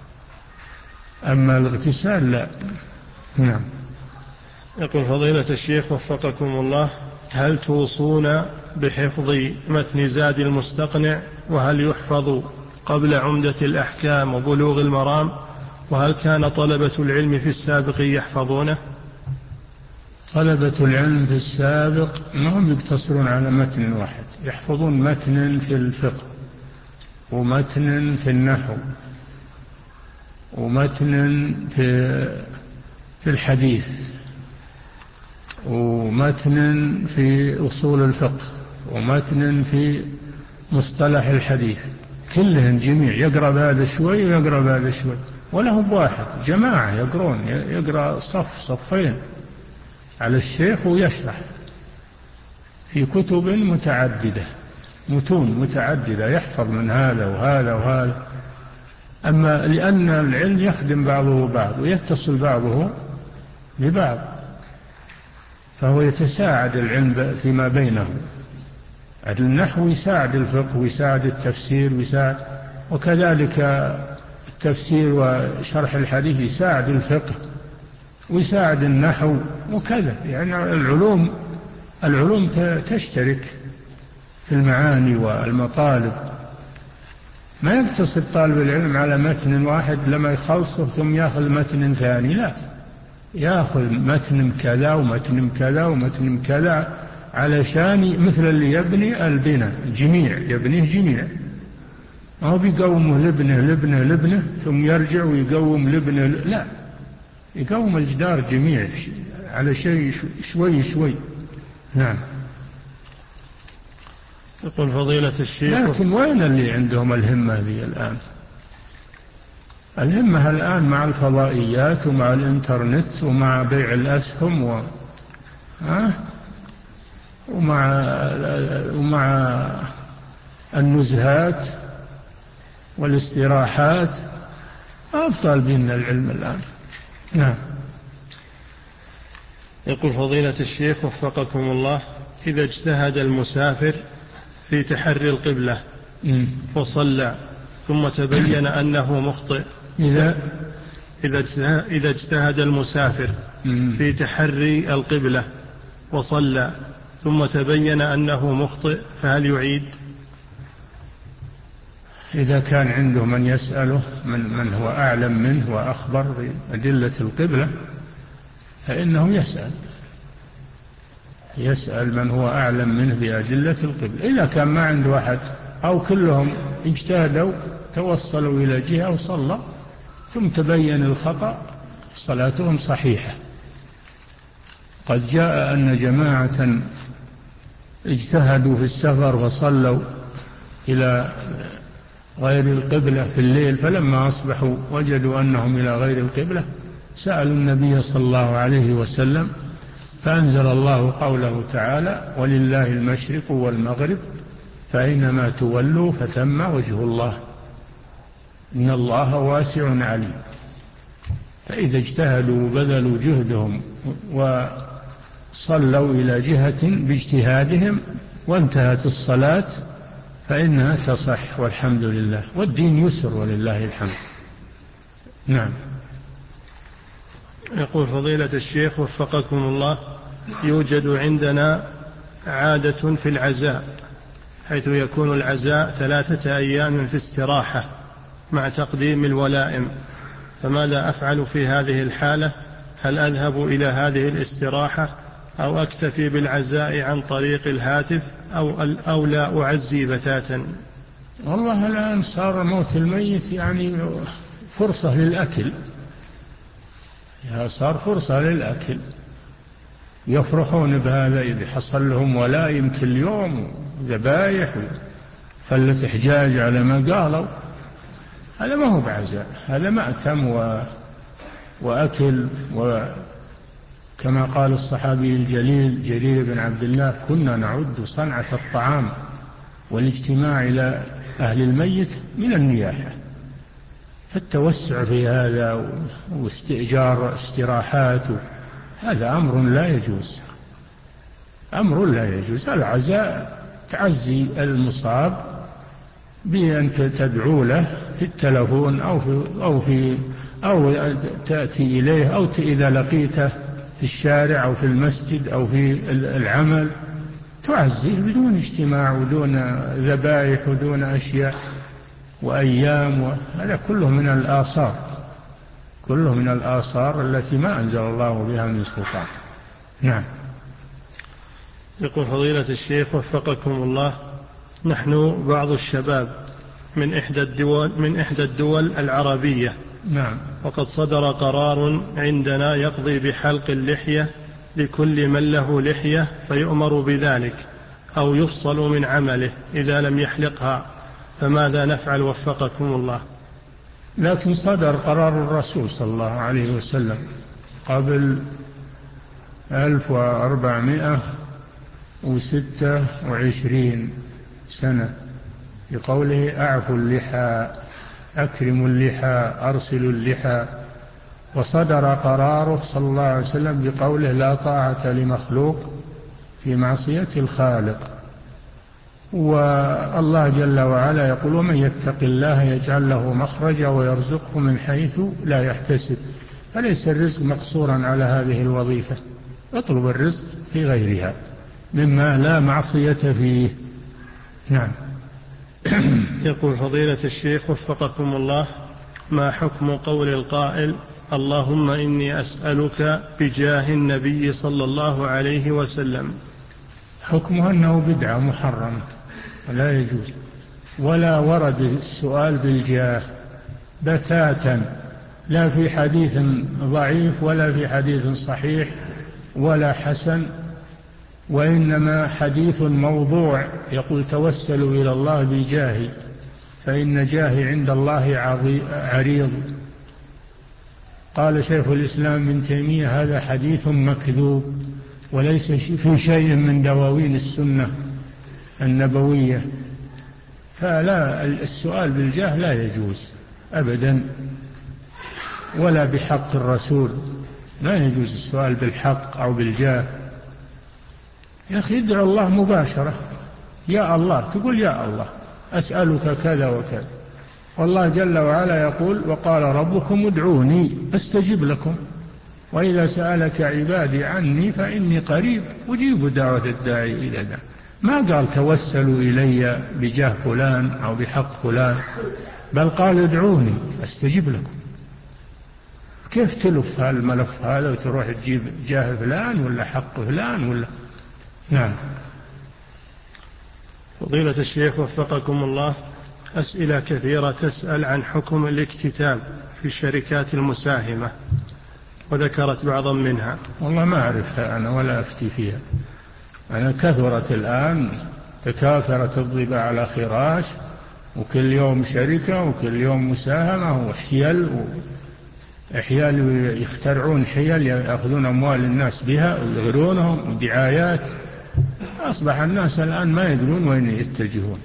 أما الاغتسال لا. نعم. يقول فضيلة الشيخ وفقكم الله: هل توصون بحفظ متن زاد المستقنع؟ وهل يحفظ قبل عمدة الأحكام وبلوغ المرام؟ وهل كان طلبة العلم في السابق يحفظونه؟ طلبة العلم في السابق ما هم يقتصرون على متن واحد، يحفظون متن في الفقه، ومتن في النحو، ومتن في في الحديث، ومتن في أصول الفقه، ومتن في مصطلح الحديث، كلهم جميع يقرأ بهذا شوي ويقرأ بهذا شوي، ولهم واحد جماعة يقرون، يقرأ صف صفين على الشيخ ويشرح في كتب متعددة، متون متعددة، يحفظ من هذا وهذا وهذا. أما لأن العلم يخدم بعضه بعض ويتصل بعضه ببعض، فهو يتساعد العلم فيما بينه. النحو يساعد الفقه ويساعد التفسير ويساعد، وكذلك التفسير وشرح الحديث يساعد الفقه ويساعد النحو، وكذا. يعني العلوم العلوم تشترك في المعاني والمطالب. ما يقتصر طالب العلم على متن واحد لما يخلصه ثم يأخذ متن ثاني، لا، يأخذ متن كذا ومتن كذا ومتن كذا، علشان مثل اللي يبني البناء جميع يبنيه جميع، ما هو بيقومه لبنه لبنه لبنه ثم يرجع ويقوم لبنه، لا، يقوم الجدار جميع على شيء شوي شوي. نعم. يقول فضيلة الشيخ: لكن وين اللي عندهم الهمة ذي الآن؟ الهمة الآن مع الفضائيات ومع الإنترنت ومع بيع الأسهم و... ها؟ ومع ومع النزهات والاستراحات، أبطال بنا العلم الآن. نعم. يقول فضيلة الشيخ وفقكم الله: إذا اجتهد المسافر في تحري القبلة وصلى ثم تبين أنه مخطئ، إذا إذا اجتهد المسافر في تحري القبلة وصلى ثم تبين أنه مخطئ فهل يعيد؟ إذا كان عنده من يسأله، من, من هو أعلم منه وأخبر بأدلة القبلة، فإنه يسأل يسأل من هو أعلم منه بأدلة القبلة. إذا كان ما عنده أحد أو كلهم اجتهدوا توصلوا إلى جهة وصلى ثم تبين الخطأ، صلاتهم صحيحة. قد جاء أن جماعة اجتهدوا في السفر فصلوا إلى غير القبلة في الليل، فلما أصبحوا وجدوا أنهم إلى غير القبلة سألوا النبي صلى الله عليه وسلم فأنزل الله قوله تعالى ولله المشرق والمغرب فأينما تولوا فثم وجه الله إن الله واسع عليم. فإذا اجتهدوا وبذلوا جهدهم وصلوا إلى جهة باجتهادهم وانتهت الصلاة فإنها تصح والحمد لله، والدين يسر ولله الحمد. نعم. يقول فضيلة الشيخ وفقكم الله، يوجد عندنا عادة في العزاء حيث يكون العزاء ثلاثة أيام في استراحة مع تقديم الولائم، فماذا أفعل في هذه الحالة؟ هل أذهب إلى هذه الاستراحة أو أكتفي بالعزاء عن طريق الهاتف أو, أو لا أعزي بتاتا؟ والله الآن صار موت الميت يعني فرصة للأكل، صار فرصة للأكل، يفرحون بهذا إذا حصل لهم ولائم كل يوم ذبايح فلة حجاج على ما قالوا. هذا ما هو بعزاء، هذا مأتم و... وأكل. وكما قال الصحابي الجليل جرير بن عبد الله كنا نعد صنعة الطعام والاجتماع إلى أهل الميت من النياحة. فالتوسع في هذا واستئجار استراحات هذا أمر لا يجوز، أمر لا يجوز. العزاء تعزي المصاب بأن تدعو له في التلفون أو في أو في أو تأتي إليه أو إذا لقيته في الشارع أو في المسجد أو في العمل تعزيه بدون اجتماع ودون ذبائح ودون أشياء وأيام. هذا كله من الآثار، كله من الآثار التي ما أنزل الله بها من سلطان. نعم. يقول فضيلة الشيخ وفقكم الله، نحن بعض الشباب من إحدى الدول من إحدى الدول العربية. نعم. وقد صدر قرار عندنا يقضي بحلق اللحية لكل من له لحية فيؤمر بذلك أو يفصل من عمله إذا لم يحلقها، فماذا نفعل وفقكم الله؟ لكن صدر قرار الرسول صلى الله عليه وسلم قبل ألف وأربعمائة وستة وعشرين سنة بقوله أعفوا اللحى أكرموا اللحى أرسلوا اللحى. وصدر قراره صلى الله عليه وسلم بقوله لا طاعة لمخلوق في معصية الخالق. والله جل وعلا يقول ومن يتق الله يجعل له مخرجا ويرزقه من حيث لا يحتسب. فليس الرزق مقصورا على هذه الوظيفة، اطلب الرزق في غيرها مما لا معصية فيه. نعم. يقول فضيلة الشيخ وفقكم الله، ما حكم قول القائل اللهم إني أسألك بجاه النبي صلى الله عليه وسلم؟ حكمه أنه بدعة محرمة ولا يجوز، ولا ورد السؤال بالجاه بتاتا، لا في حديث ضعيف ولا في حديث صحيح ولا حسن، وإنما حديث موضوع يقول توسلوا إلى الله بجاهي فإن جاهي عند الله عريض. قال شيخ الإسلام ابن تيمية هذا حديث مكذوب وليس في شيء من دواوين السنة النبوية. فلا السؤال بالجاه لا يجوز أبدا، ولا بحق الرسول لا يجوز السؤال بالحق أو بالجاه. يا أخي ادعو الله مباشرة، يا الله تقول يا الله أسألك كذا وكذا، والله جل وعلا يقول وقال ربكم ادعوني أستجب لكم وإذا سألك عبادي عني فإني قريب أجيب دعوة الداعي إذا دعا. ما قال توسلوا إلي بجاه فلان أو بحق فلان، بل قال ادعوني أستجب لكم. كيف تلف هالملف هذا وتروح تجيب جاه فلان ولا حق فلان ولا؟ نعم. فضيلة الشيخ وفقكم الله، أسئلة كثيرة تسأل عن حكم الاكتتاب في الشركات المساهمة وذكرت بعضا منها. والله ما أعرفها أنا ولا أفتي فيها. أنا كثرت الآن تكاثرت الضباع على خراش وكل يوم شركة وكل يوم مساهمة وحيل و... حيال يخترعون حيل يأخذون أموال الناس بها ويغرونهم ودعايات. أصبح الناس الآن ما يدرون وين يتجهون.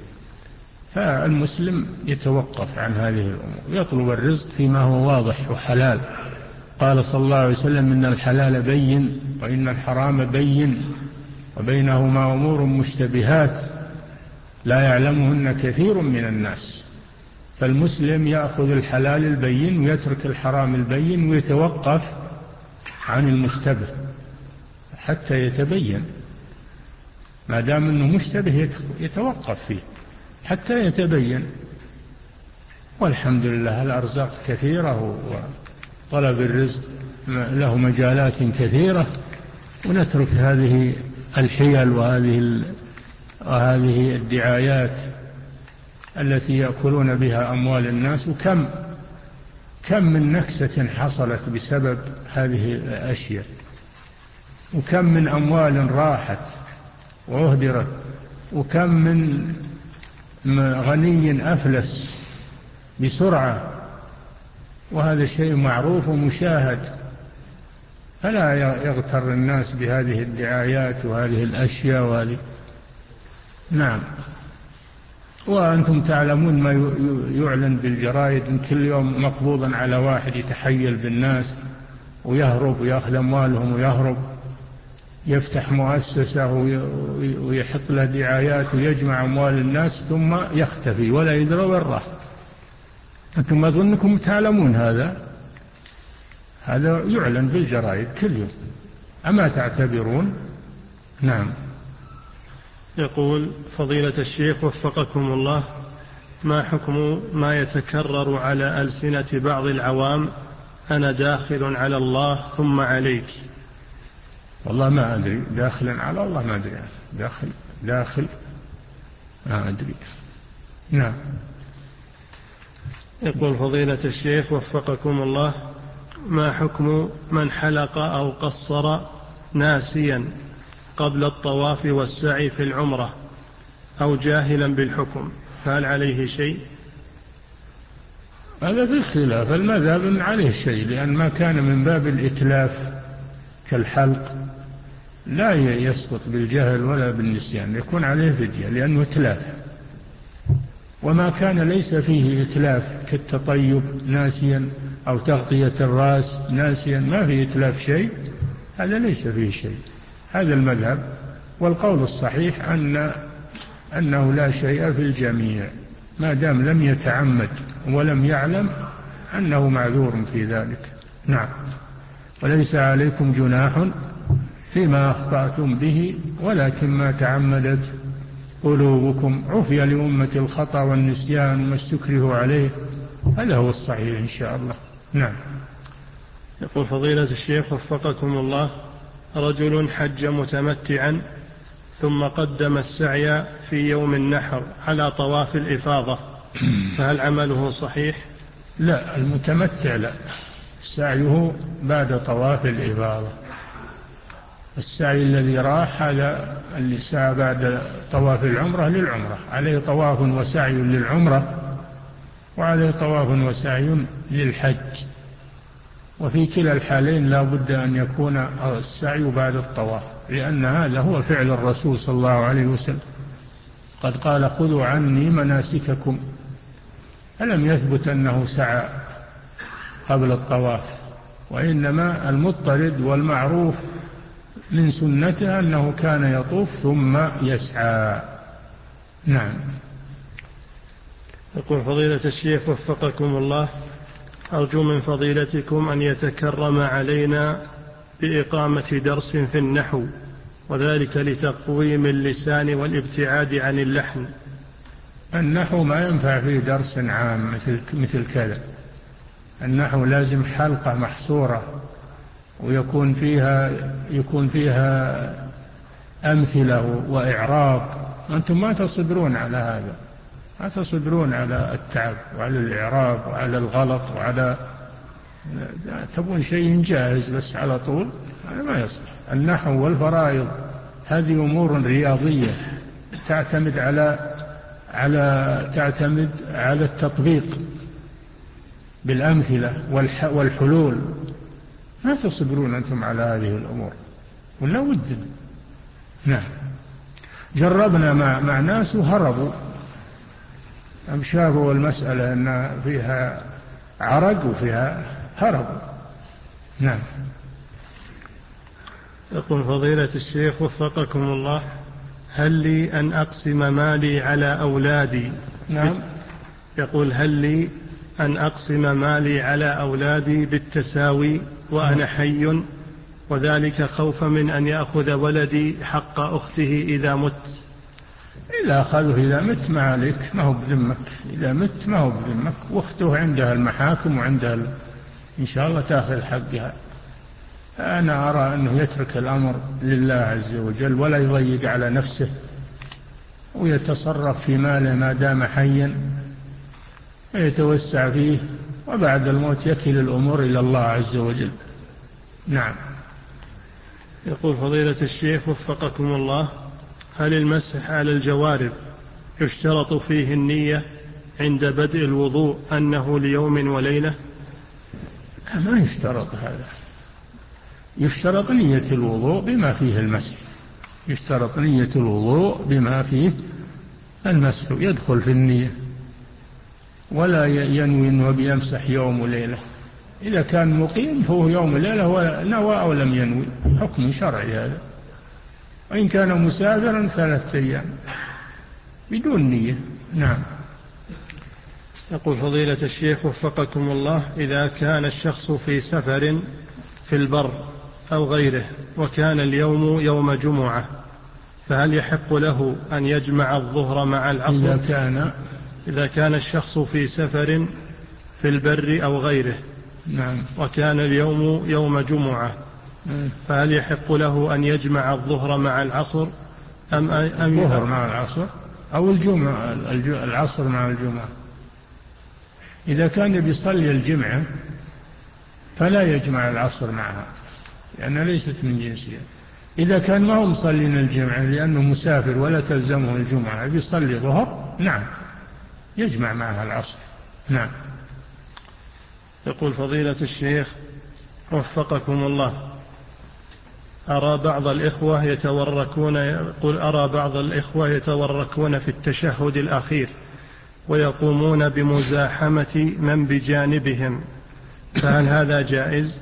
فالمسلم يتوقف عن هذه الأمور، يطلب الرزق فيما هو واضح وحلال. قال صلى الله عليه وسلم: إن الحلال بين وإن الحرام بين وبينهما أمور مشتبهات لا يعلمهن كثير من الناس. فالمسلم يأخذ الحلال البين ويترك الحرام البين ويتوقف عن المشتبه حتى يتبين. ما دام أنه مشتبه يتوقف فيه حتى يتبين. والحمد لله الأرزاق كثيرة وطلب الرزق له مجالات كثيرة، ونترك هذه الحيل وهذه وهذه الدعايات التي يأكلون بها أموال الناس. وكم كم من نكسة حصلت بسبب هذه الأشياء، وكم من أموال راحت وأهدرت، وكم من غني أفلس بسرعة، وهذا شيء معروف ومشاهد. فلا يغتر الناس بهذه الدعايات وهذه الأشياء وهذه. نعم. وأنتم تعلمون ما يعلن بالجرائد من كل يوم مقبوضا على واحد يتحيل بالناس ويهرب ويأخذ أموالهم ويهرب، يفتح مؤسسة ويحط له دعايات ويجمع أموال الناس ثم يختفي ولا يدرى وين راح. أنتم أظنكم تعلمون هذا، هذا يعلن بالجرائد كل يوم، أما تعتبرون؟ نعم. يقول: فضيلة الشيخ وفقكم الله، ما حكم ما يتكرر على ألسنة بعض العوام: أنا داخل على الله ثم عليك؟ والله ما أدري، داخل على الله ما أدري، داخل داخل ما أدري. نعم. يقول: فضيلة الشيخ وفقكم الله، ما حكم من حلق أو قصر ناسيا قبل الطواف والسعي في العمرة أو جاهلا بالحكم، فهل عليه شيء؟ هذا في خلاف المذهب عليه شيء، لأن ما كان من باب الإتلاف كالحلق لا يسقط بالجهل ولا بالنسيان، يكون عليه فدية لأنه إتلاف. وما كان ليس فيه إتلاف كالتطيب ناسيا أو تغطية الرأس ناسيا، ما فيه إتلاف شيء، هذا ليس فيه شيء. هذا المذهب. والقول الصحيح أن أنه لا شيء في الجميع ما دام لم يتعمد ولم يعلم أنه معذور في ذلك. نعم. وليس عليكم جناح فيما أخطأتم به ولكن ما تعمدت قلوبكم، عفي لأمة الخطأ والنسيان ما استكره عليه. هذا هو الصحيح إن شاء الله. نعم. يقول: فضيلة الشيخ وفقكم الله، رجل حج متمتعا ثم قدم السعي في يوم النحر على طواف الإفاضة، فهل عمله صحيح؟ لا، المتمتع لا، سعيه بعد طواف الإفاضة. السعي الذي راح هذا اللي سعى بعد طواف العمرة للعمرة، عليه طواف وسعي للعمرة وعليه طواف وسعي للحج، وفي كلا الحالين لا بد أن يكون السعي بعد الطواف، لأن هذا هو فعل الرسول صلى الله عليه وسلم، قد قال: خذوا عني مناسككم. ألم يثبت أنه سعى قبل الطواف، وإنما المضطرد والمعروف من سنته أنه كان يطوف ثم يسعى. نعم. يقول: فضيلة الشيخ وفقكم الله، أرجو من فضيلتكم أن يتكرم علينا بإقامة درس في النحو، وذلك لتقويم اللسان والابتعاد عن اللحن. النحو ما ينفع فيه درس عام مثل مثل كذا. النحو لازم حلقة محصورة ويكون فيها يكون فيها أمثلة وإعراب. أنتم ما تصبرون على هذا، ما تصبرون على التعب وعلى الإعراب وعلى الغلط وعلى تبون شيء جاهز بس على طول، هذا ما يصلح. النحو والفرائض هذه أمور رياضية تعتمد على على تعتمد على التطبيق، بالأمثلة والحلول. ما تصبرون أنتم على هذه الأمور ولا ود. نعم. جربنا مع, مع ناس وهربوا، أم شافوا المسألة أن فيها عرق وفيها هربوا. نعم. يقول فضيلة الشيخ وفقكم الله: هل لي أن أقسم مالي على أولادي؟ نعم. يقول: هل لي أن أقسم مالي على أولادي بالتساوي وأنا حي، وذلك خوفا من أن يأخذ ولدي حق أخته إذا مت؟ إذا أخذه إذا مت ما عليك، ما هو بذمك. إذا مت ما هو بذمك، واخته عندها المحاكم وعندها إن شاء الله تأخذ حقها. أنا أرى أنه يترك الأمر لله عز وجل ولا يضيق على نفسه، ويتصرف في ماله ما دام حيا ويتوسع فيه، وبعد الموت يكل الأمور إلى الله عز وجل. نعم. يقول فضيلة الشيخ وفقكم الله: هل المسح على الجوارب يشترط فيه النية عند بدء الوضوء أنه ليوم وليلة؟ ما يشترط هذا. يشترط نية الوضوء بما فيه المسح. يشترط نية الوضوء بما فيه المسح، يدخل في النية، ولا ينوي أنه بيمسح يوم وليلة. إذا كان مقيم فهو يوم وليلة ونوى أو لم ينوي، حكم شرعي هذا. وإن كان مسافرا ثلاثة أيام بدون نية. نعم. يقول فضيلة الشيخ وفقكم الله: إذا كان الشخص في سفر في البر أو غيره وكان اليوم يوم جمعة، فهل يحق له أن يجمع الظهر مع العصر؟ إذا كان إذا كان الشخص في سفر في البر أو غيره نعم وكان اليوم يوم جمعة، فهل يحق له أن يجمع الظهر مع العصر أم أم الظهر مع العصر أو الجمعة العصر مع الجمعة؟ إذا كان بيصلي الجمعة فلا يجمع العصر معها لأنها ليست من جنسها. إذا كان ما هو مصلين الجمعة لأنه مسافر ولا تلزمه الجمعة بيصلي ظهر، نعم يجمع معها العصر. نعم. يقول فضيلة الشيخ وفقكم الله: أرى بعض الإخوة يتوركون يقول أرى بعض الإخوة يتوركون في التشهد الأخير ويقومون بمزاحمة من بجانبهم، فهل هذا جائز؟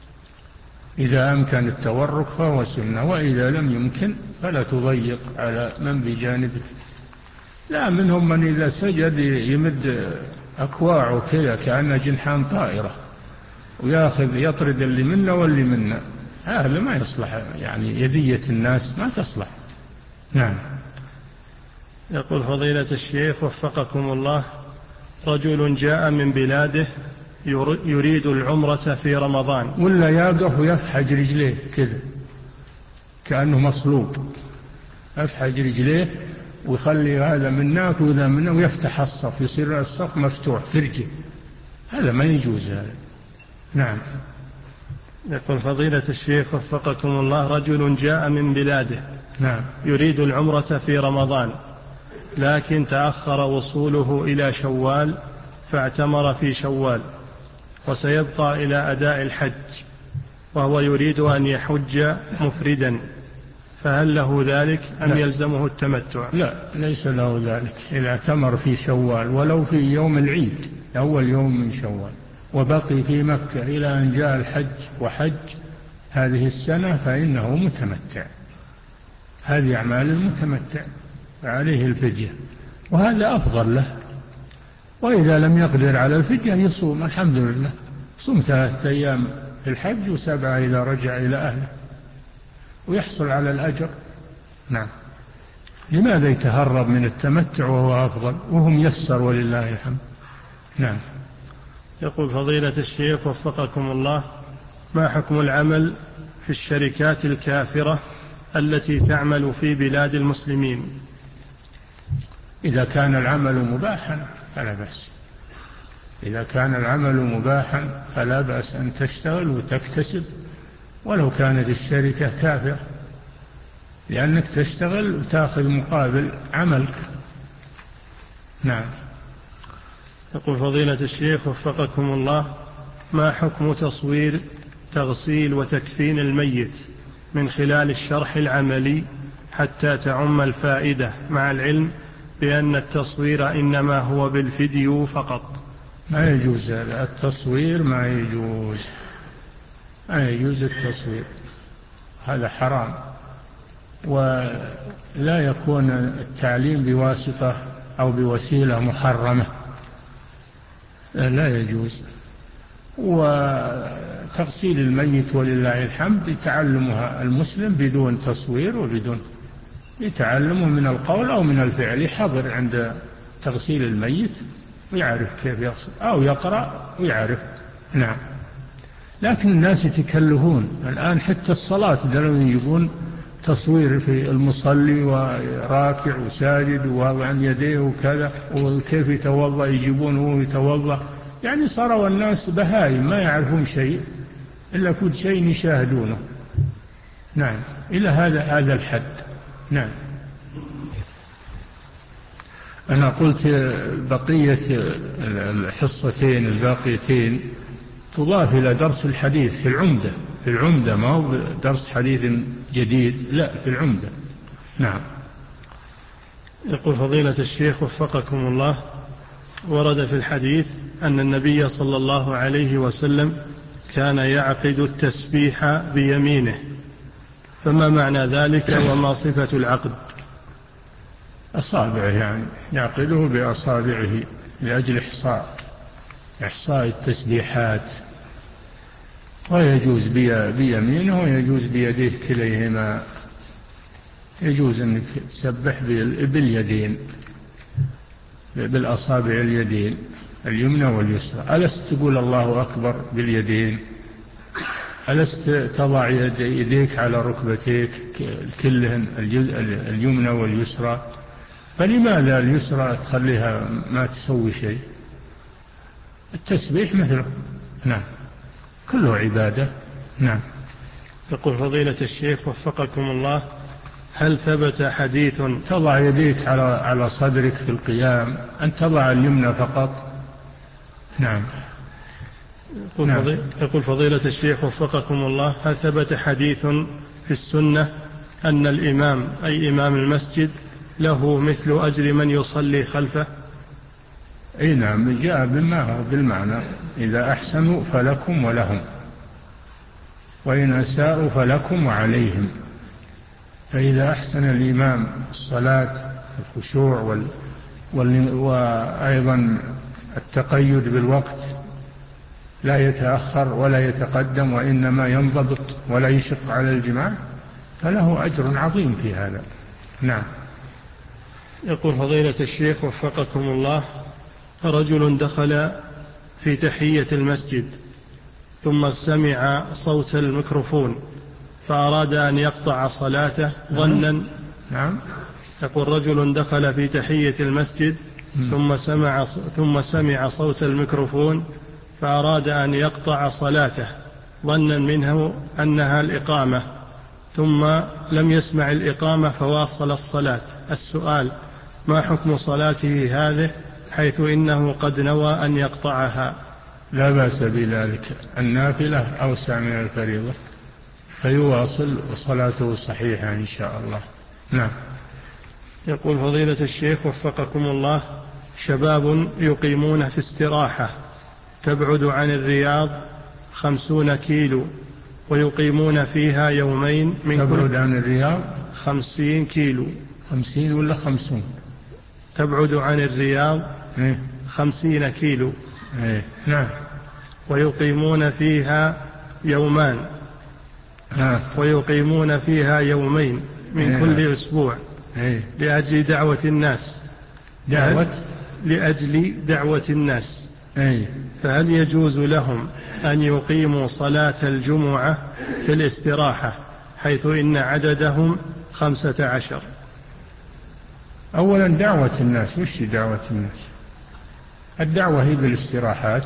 إذا أمكن التورك فهو سنة، وإذا لم يمكن فلا تضيق على من بجانبك. لا، منهم من إذا سجد يمد أكواعه كذا كأنه جنحان طائرة وياخذ يطرد اللي منا واللي منا، هذا ما يصلح، يعني يذية الناس ما تصلح. نعم. يقول فضيلة الشيخ وفقكم الله: رجل جاء من بلاده يريد العمرة في رمضان، ولا يقف ويفحج رجليه كذا كأنه مصلوب، يفحج رجليه ويخلي هذا من هناك وذا من هنا ويفتح الصف، يصير الصف مفتوح في رجله، هذا ما يجوز هذا. نعم. يقول فضيلة الشيخ وفقكم الله: رجل جاء من بلاده نعم يريد العمرة في رمضان، لكن تأخر وصوله إلى شوال فاعتمر في شوال، وسيبقى إلى أداء الحج، وهو يريد أن يحج مفردا، فهل له ذلك أم لا. يلزمه التمتع؟ لا، ليس له ذلك. إذا اعتمر في شوال ولو في يوم العيد أول يوم من شوال وبقي في مكة إلى أن جاء الحج وحج هذه السنة فإنه متمتع. هذه أعمال المتمتع فعليه الفدية، وهذا أفضل له. وإذا لم يقدر على الفدية يصوم، الحمد لله، صوم ثلاثة أيام في الحج وسبعة إذا رجع إلى أهله ويحصل على الأجر. نعم. لماذا يتهرب من التمتع وهو أفضل وهو ميسر ولله الحمد؟ نعم. يقول فضيلة الشيخ وفقكم الله: ما حكم العمل في الشركات الكافرة التي تعمل في بلاد المسلمين؟ إذا كان العمل مباحا فلا بأس. إذا كان العمل مباحا فلا بأس أن تشتغل وتكتسب ولو كانت الشركة كافرة، لأنك تشتغل وتأخذ مقابل عملك. نعم. يقول فضيلة الشيخ وفقكم الله، ما حكم تصوير تغسيل وتكفين الميت من خلال الشرح العملي حتى تعم الفائدة، مع العلم بأن التصوير إنما هو بالفيديو فقط؟ ما يجوز هذا التصوير، ما يجوز، ما يجوز التصوير، هذا حرام. ولا يكون التعليم بواسطة أو بوسيلة محرمة، لا يجوز. وتغسيل الميت ولله الحمد يتعلمها المسلم بدون تصوير وبدون، يتعلمه من القول أو من الفعل، يحضر عند تغسيل الميت ويعرف كيف يغسل، أو يقرأ ويعرف. نعم. لكن الناس يتكلفون الآن، حتى الصلاة دلوا يجيبون تصوير في المصلي وراكع وساجد وواضع عن يديه وكذا، وكيف يتوضأ يجيبونه وهو يتوضأ. يعني صاروا الناس بهايم ما يعرفون شيء إلا كل شيء يشاهدونه. نعم، إلى هذا هذا الحد. نعم. أنا قلت بقية الحصتين الباقيتين تضاف إلى درس الحديث في العمدة، في العمدة، ما هو درس حديث جديد، لا، في العمدة. نعم. يقول فضيلة الشيخ وفقكم الله، ورد في الحديث أن النبي صلى الله عليه وسلم كان يعقد التسبيح بيمينه، فما معنى ذلك وما صفة العقد؟ أصابعه، يعني يعقده بأصابعه لأجل إحصاء إحصاء التسبيحات، ويجوز بيمينه ويجوز بيديه كليهما. يجوز أنك تسبح باليدين، بالأصابع اليدين اليمنى واليسرى. ألست تقول الله أكبر باليدين؟ ألست تضع يديك على ركبتيك كلهن اليمنى واليسرى؟ فلماذا اليسرى تخليها ما تسوي شيء؟ التسبيح مثله. نعم، كله عبادة. نعم. يقول فضيلة الشيخ وفقكم الله، هل ثبت حديث تضع يديك على على صدرك في القيام، أن تضع اليمنى فقط؟ نعم. يقول, نعم. فضي... يقول فضيلة الشيخ وفقكم الله، هل ثبت حديث في السنة أن الإمام أي إمام المسجد له مثل أجر من يصلي خلفه؟ أي نعم، جاء بما بالمعنى، إذا أحسنوا فلكم ولهم، وإن أساءوا فلكم وعليهم. فإذا أحسن الإمام الصلاة الخشوع وال... وال... وأيضا التقيد بالوقت، لا يتأخر ولا يتقدم وإنما ينضبط ولا يشق على الجماعة، فله أجر عظيم في هذا. نعم. يقول فضيلة الشيخ وفقكم الله، رجل دخل في تحية المسجد ثم سمع صوت الميكروفون فأراد أن يقطع صلاته ظنا. نعم. يقول رجل دخل في تحية المسجد ثم سمع ثم سمع صوت الميكروفون فأراد أن يقطع صلاته ظنا منه أنها الإقامة، ثم لم يسمع الإقامة فواصل الصلاة. السؤال: ما حكم صلاته هذه حيث إنه قد نوى أن يقطعها؟ لا بأس بذلك، النافلة أوسع من الفريضة، فيواصل وصلاته صحيحة إن شاء الله. نعم. يقول فضيلة الشيخ وفقكم الله، شباب يقيمون في استراحة تبعد عن الرياض خمسون كيلو ويقيمون فيها يومين من تبعد كل عن الرياض خمسين كيلو. خمسين ولا خمسون؟ تبعد عن الرياض إيه؟ خمسين كيلو. إيه؟ نعم. ويقيمون فيها يومان آه. ويقيمون فيها يومين من إيه؟ كل أسبوع. إيه؟ لأجل دعوة الناس. دعوة لأجل دعوة الناس. إيه؟ فهل يجوز لهم أن يقيموا صلاة الجمعة في الاستراحة حيث إن عددهم خمسة عشر؟ أولا دعوة الناس، وش دعوة الناس؟ الدعوة هي بالاستراحات.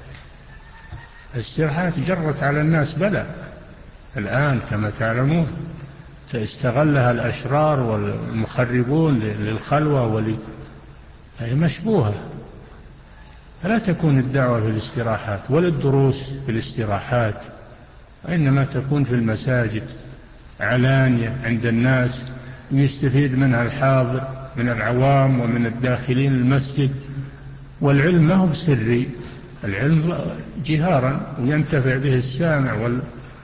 الاستراحات جرت على الناس بلى الآن كما تعلمون، استغلها الأشرار والمخربون للخلوة ولي، هي مشبوهة. فلا تكون الدعوة في الاستراحات ولا الدروس في الاستراحات، وإنما تكون في المساجد علانية عند الناس، ويستفيد منها الحاضر من العوام ومن الداخلين المسجد. والعلم ما هو بسري، العلم جهارا وينتفع به السامع وال...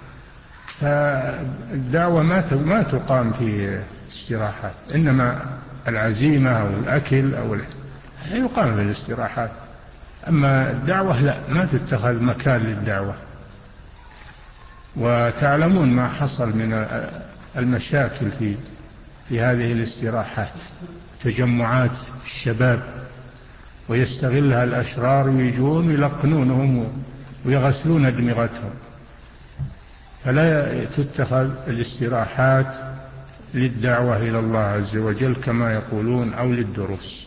فالدعوة ما تقام في استراحات، إنما العزيمة أو الأكل أو ال... يقام في الاستراحات. أما الدعوة لا، ما تتخذ مكان للدعوة. وتعلمون ما حصل من المشاكل في في هذه الاستراحات، تجمعات الشباب ويستغلها الأشرار ويجون يلقنونهم ويغسلون أدمغتهم. فلا تتخذ الاستراحات للدعوة إلى الله عز وجل كما يقولون أو للدروس.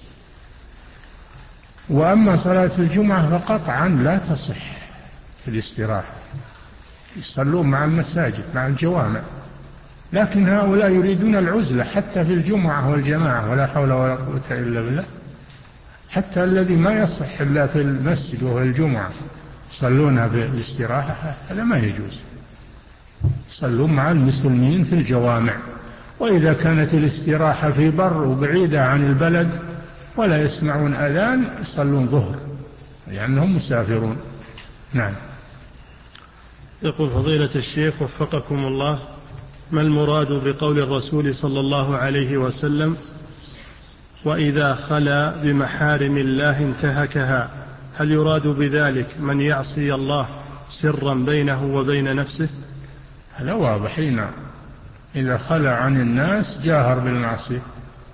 وأما صلاة الجمعة فقطعا لا تصح في الاستراحة، يصلون مع المساجد مع الجوامع، لكن هؤلاء يريدون العزلة حتى في الجمعة والجماعة، ولا حول ولا قوة إلا بالله. حتى الذي ما يصح إلا في المسجد وهو الجمعة يصلونها في الاستراحة، هذا ما يجوز. يصلون مع المسلمين في الجوامع. وإذا كانت الاستراحة في بر وبعيدة عن البلد ولا يسمعون أذان يصلون ظهر لأنهم مسافرون. نعم. يقول فضيلة الشيخ وفقكم الله: ما المراد بقول الرسول صلى الله عليه وسلم: وإذا خلا بمحارم الله انتهكها؟ هل يراد بذلك من يعصي الله سرا بينه وبين نفسه؟ هذا واضح. هنا إذا خلا عن الناس جاهر بالمعصية،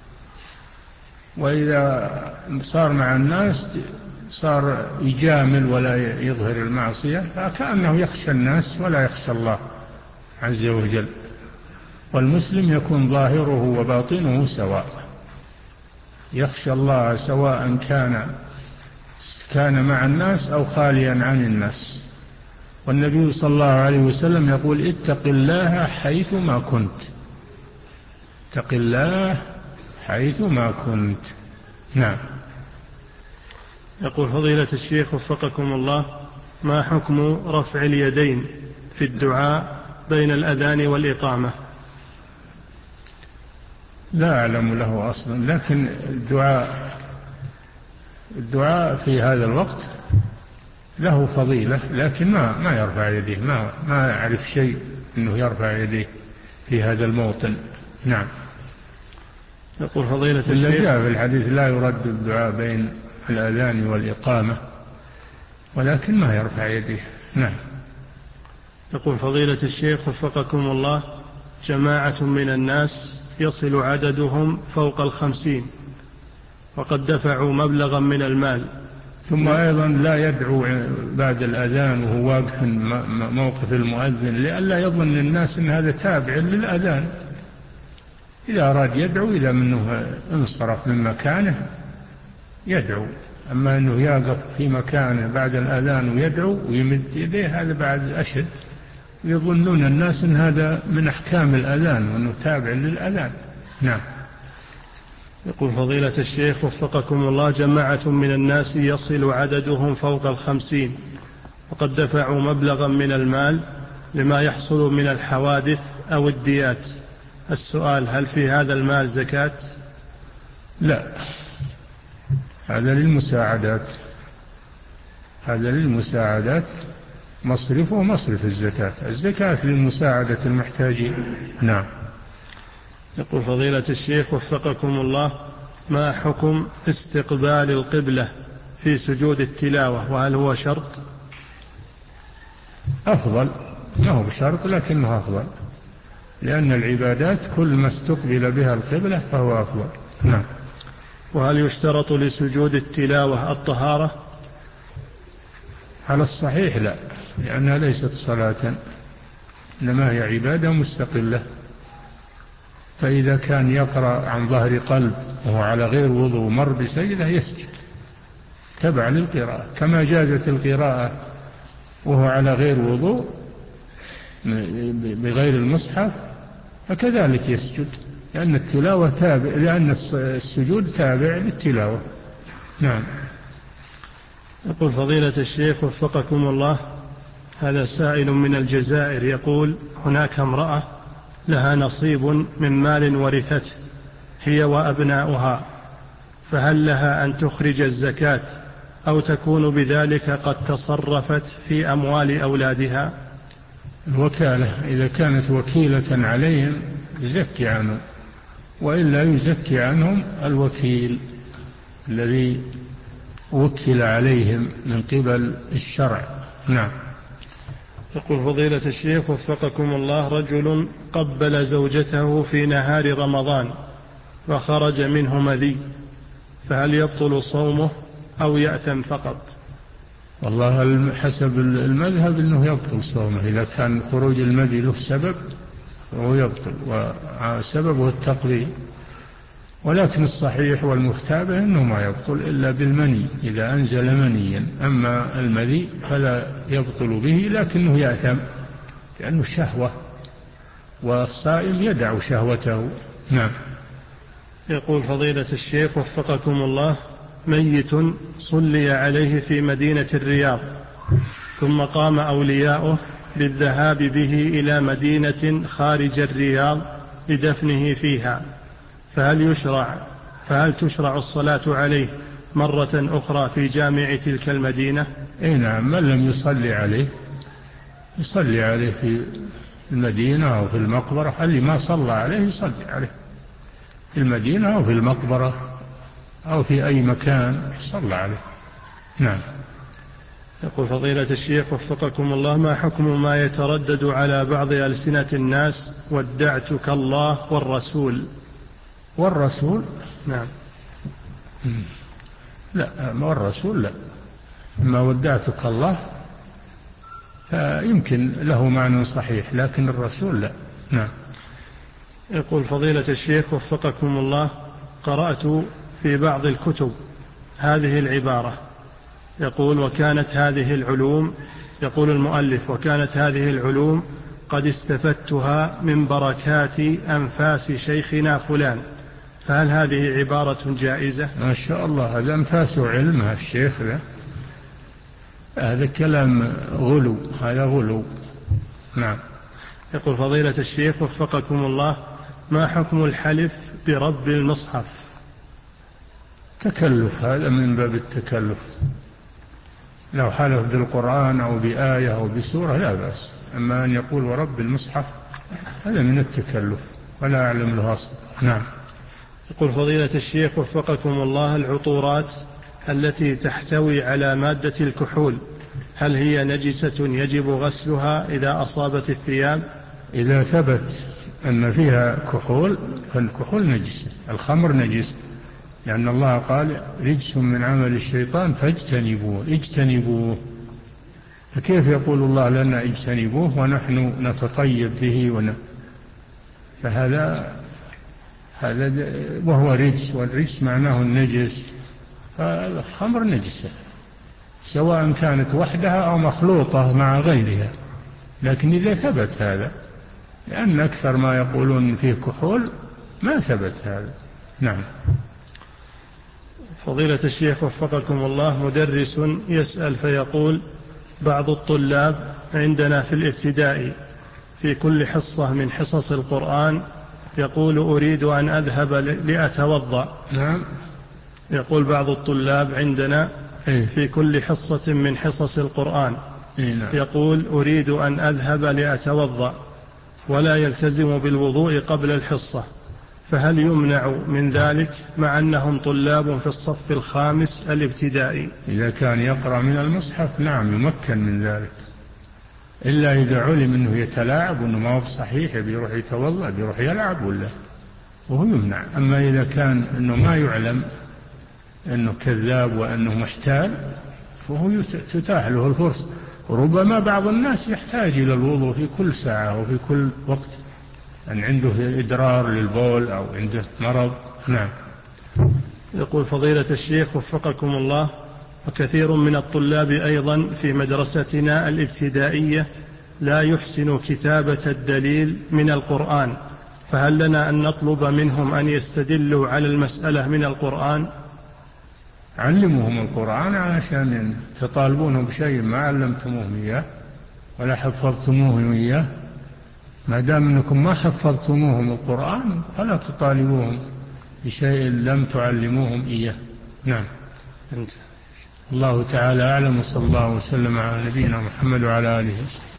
وإذا صار مع الناس صار يجامل ولا يظهر المعصية، فكأنه يخشى الناس ولا يخشى الله عز وجل. والمسلم يكون ظاهره وباطنه سواء، يخشى الله سواء كان كان مع الناس أو خاليا عن الناس. والنبي صلى الله عليه وسلم يقول: اتق الله حيثما كنت، اتق الله حيثما كنت. نعم. يقول فضيلة الشيخ وفقكم الله: ما حكم رفع اليدين في الدعاء بين الأذان والإقامة؟ لا أعلم له أصلا، لكن الدعاء الدعاء في هذا الوقت له فضيلة، لكن ما ما يرفع يديه، ما ما أعرف شيء أنه يرفع يديه في هذا الموطن. نعم. يقول فضيلة الشيخ: الذي جاء في الحديث لا يرد الدعاء بين الأذان والإقامة، ولكن ما يرفع يديه. نعم. يقول فضيلة الشيخ وفقكم الله: جماعة من الناس يصل عددهم فوق الخمسين وقد دفعوا مبلغا من المال، ثم أيضا لا يدعو بعد الأذان وهو واقف موقف المؤذن، لئلا يظن الناس أن هذا تابع للأذان. إذا أراد يدعو، إذا منه انصرف من مكانه يدعو، أما أنه يقف في مكانه بعد الأذان ويدعو ويمد يديه، هذا بعد أشد، يظنون الناس أن هذا من أحكام الأذان وأنه تابع للأذان. نعم. يقول فضيلة الشيخ وفقكم الله: جماعة من الناس يصل عددهم فوق الخمسين وقد دفعوا مبلغا من المال لما يحصل من الحوادث أو الديات. السؤال: هل في هذا المال زكاة؟ لا، هذا للمساعدات، هذا للمساعدات، مصرفه مصرف الزكاة، الزكاة للمساعدة المحتاجين. نعم. يقول فضيلة الشيخ وفقكم الله: ما حكم استقبال القبلة في سجود التلاوة، وهل هو شرط؟ أفضل، ما هو بشرط لكنه أفضل، لأن العبادات كل ما استقبل بها القبلة فهو أفضل. نعم. وهل يشترط لسجود التلاوة الطهارة؟ على الصحيح لا، لأنها ليست صلاة، إنما هي عبادة مستقلة. فإذا كان يقرأ عن ظهر قلب وهو على غير وضوء مر بسجدة يسجد تبع للقراءة، كما جازت القراءة وهو على غير وضوء بغير المصحف، فكذلك يسجد، لأن التلاوة تابع، لأن السجود تابع للتلاوة. نعم. يقول فضيلة الشيخ وفقكم الله، هذا سائل من الجزائر يقول هناك امرأة لها نصيب من مال ورثته هي وأبناؤها، فهل لها أن تخرج الزكاة أو تكون بذلك قد تصرفت في أموال أولادها؟ الوكالة إذا كانت وكيلة عليهم يزكي عنهم، وإلا يزكي عنهم الوكيل الذي وكل عليهم من قبل الشرع. نعم. يقول فضيلة الشيخ وفقكم الله، رجل قبل زوجته في نهار رمضان وخرج منه مذي، فهل يبطل صومه أو يأثم فقط؟ والله حسب المذهب أنه يبطل صومه، إذا كان خروج المذي له سبب فهو يبطل، وسببه التقليد، ولكن الصحيح والمختابة أنه ما يبطل إلا بالمني إذا أنزل منيا، أما المذي فلا يبطل به لكنه يأثم لأنه شهوة، والصائم يدع شهوته. نعم. يقول فضيلة الشيخ وفقكم الله، ميت صلي عليه في مدينة الرياض ثم قام أولياؤه بالذهاب به إلى مدينة خارج الرياض لدفنه فيها، فهل يشرع فهل تشرع الصلاة عليه مرة أخرى في جامع تلك المدينة؟ إيه نعم، من لم يصلي عليه يصلي عليه في المدينة أو في المقبرة، اللي ما صلى عليه يصلي عليه في المدينة أو في المقبرة أو في أي مكان صلى عليه. نعم. يقول فضيلة الشيخ وفقكم الله، ما حكم ما يتردد على بعض ألسنة الناس ودعتك الله والرسول؟ والرسول نعم. لا، والرسول لا، ما ودعتك الله فيمكن له معنى صحيح، لكن الرسول لا. نعم. يقول فضيلة الشيخ وفقكم الله، قرأت في بعض الكتب هذه العبارة، يقول وكانت هذه العلوم يقول المؤلف وكانت هذه العلوم قد استفدتها من بركات أنفاس شيخنا فلان، فهل هذه عبارة جائزة؟ ما شاء الله، هذا أنفاس علمها الشيخ ذا، هذا كلام غلو، هذا غلو. نعم. يقول فضيلة الشيخ وفقكم الله، ما حكم الحلف برب المصحف؟ تكلف، هذا من باب التكلف، لو حلف بالقرآن أو بآية أو بسورة لا بأس، أما أن يقول ورب المصحف هذا من التكلف ولا أعلم له أصل. نعم. يقول فضيلة الشيخ وفقكم الله، العطورات التي تحتوي على مادة الكحول هل هي نجسة يجب غسلها إذا أصابت الثياب؟ إذا ثبت أن فيها كحول فالكحول نجس، الخمر نجس، لأن الله قال رجس من عمل الشيطان فاجتنبوه اجتنبوه، فكيف يقول الله لنا اجتنبوه ونحن نتطيب به ون... فهذا هذا وهو رجس، والرجس معناه النجس، فالخمر نجسة سواء كانت وحدها أو مخلوطة مع غيرها، لكن إذا ثبت هذا، لأن أكثر ما يقولون فيه كحول ما ثبت هذا. نعم. فضيلة الشيخ وفقكم الله، مدرس يسأل فيقول بعض الطلاب عندنا في الابتدائي في كل حصة من حصص القرآن يقول أريد أن أذهب لأتوضأ. نعم. يقول بعض الطلاب عندنا في كل حصة من حصص القرآن يقول أريد أن أذهب لأتوضأ ولا يلتزم بالوضوء قبل الحصة، فهل يمنع من ذلك مع أنهم طلاب في الصف الخامس الابتدائي؟ إذا كان يقرأ من المصحف نعم يمكن من ذلك، إلا إذا علم أنه يتلاعب وأنه ما هو صحيح بيروح يتوضأ بيروح يلعب ولا وهو يمنع. أما إذا كان أنه ما يعلم أنه كذاب وأنه محتال فهو تتاح له الفرصة، وربما بعض الناس يحتاج إلى الوضوء في كل ساعة وفي كل وقت، أن عنده إدرار للبول أو عنده مرض. نعم. يقول فضيلة الشيخ وفقكم الله، وكثير من الطلاب أيضا في مدرستنا الابتدائية لا يحسن كتابة الدليل من القرآن، فهل لنا أن نطلب منهم أن يستدلوا على المسألة من القرآن؟ علموهم القرآن علشان تطالبونهم بشيء ما علمتموهم إياه ولا حفظتموهم إياه. ما دام أنكم ما حفظتموهم القرآن فلا تطالبوهم بشيء لم تعلموهم إياه. نعم. الله تعالى أعلم، وصلى الله وسلم على نبينا محمد وعلى آله وصحبه.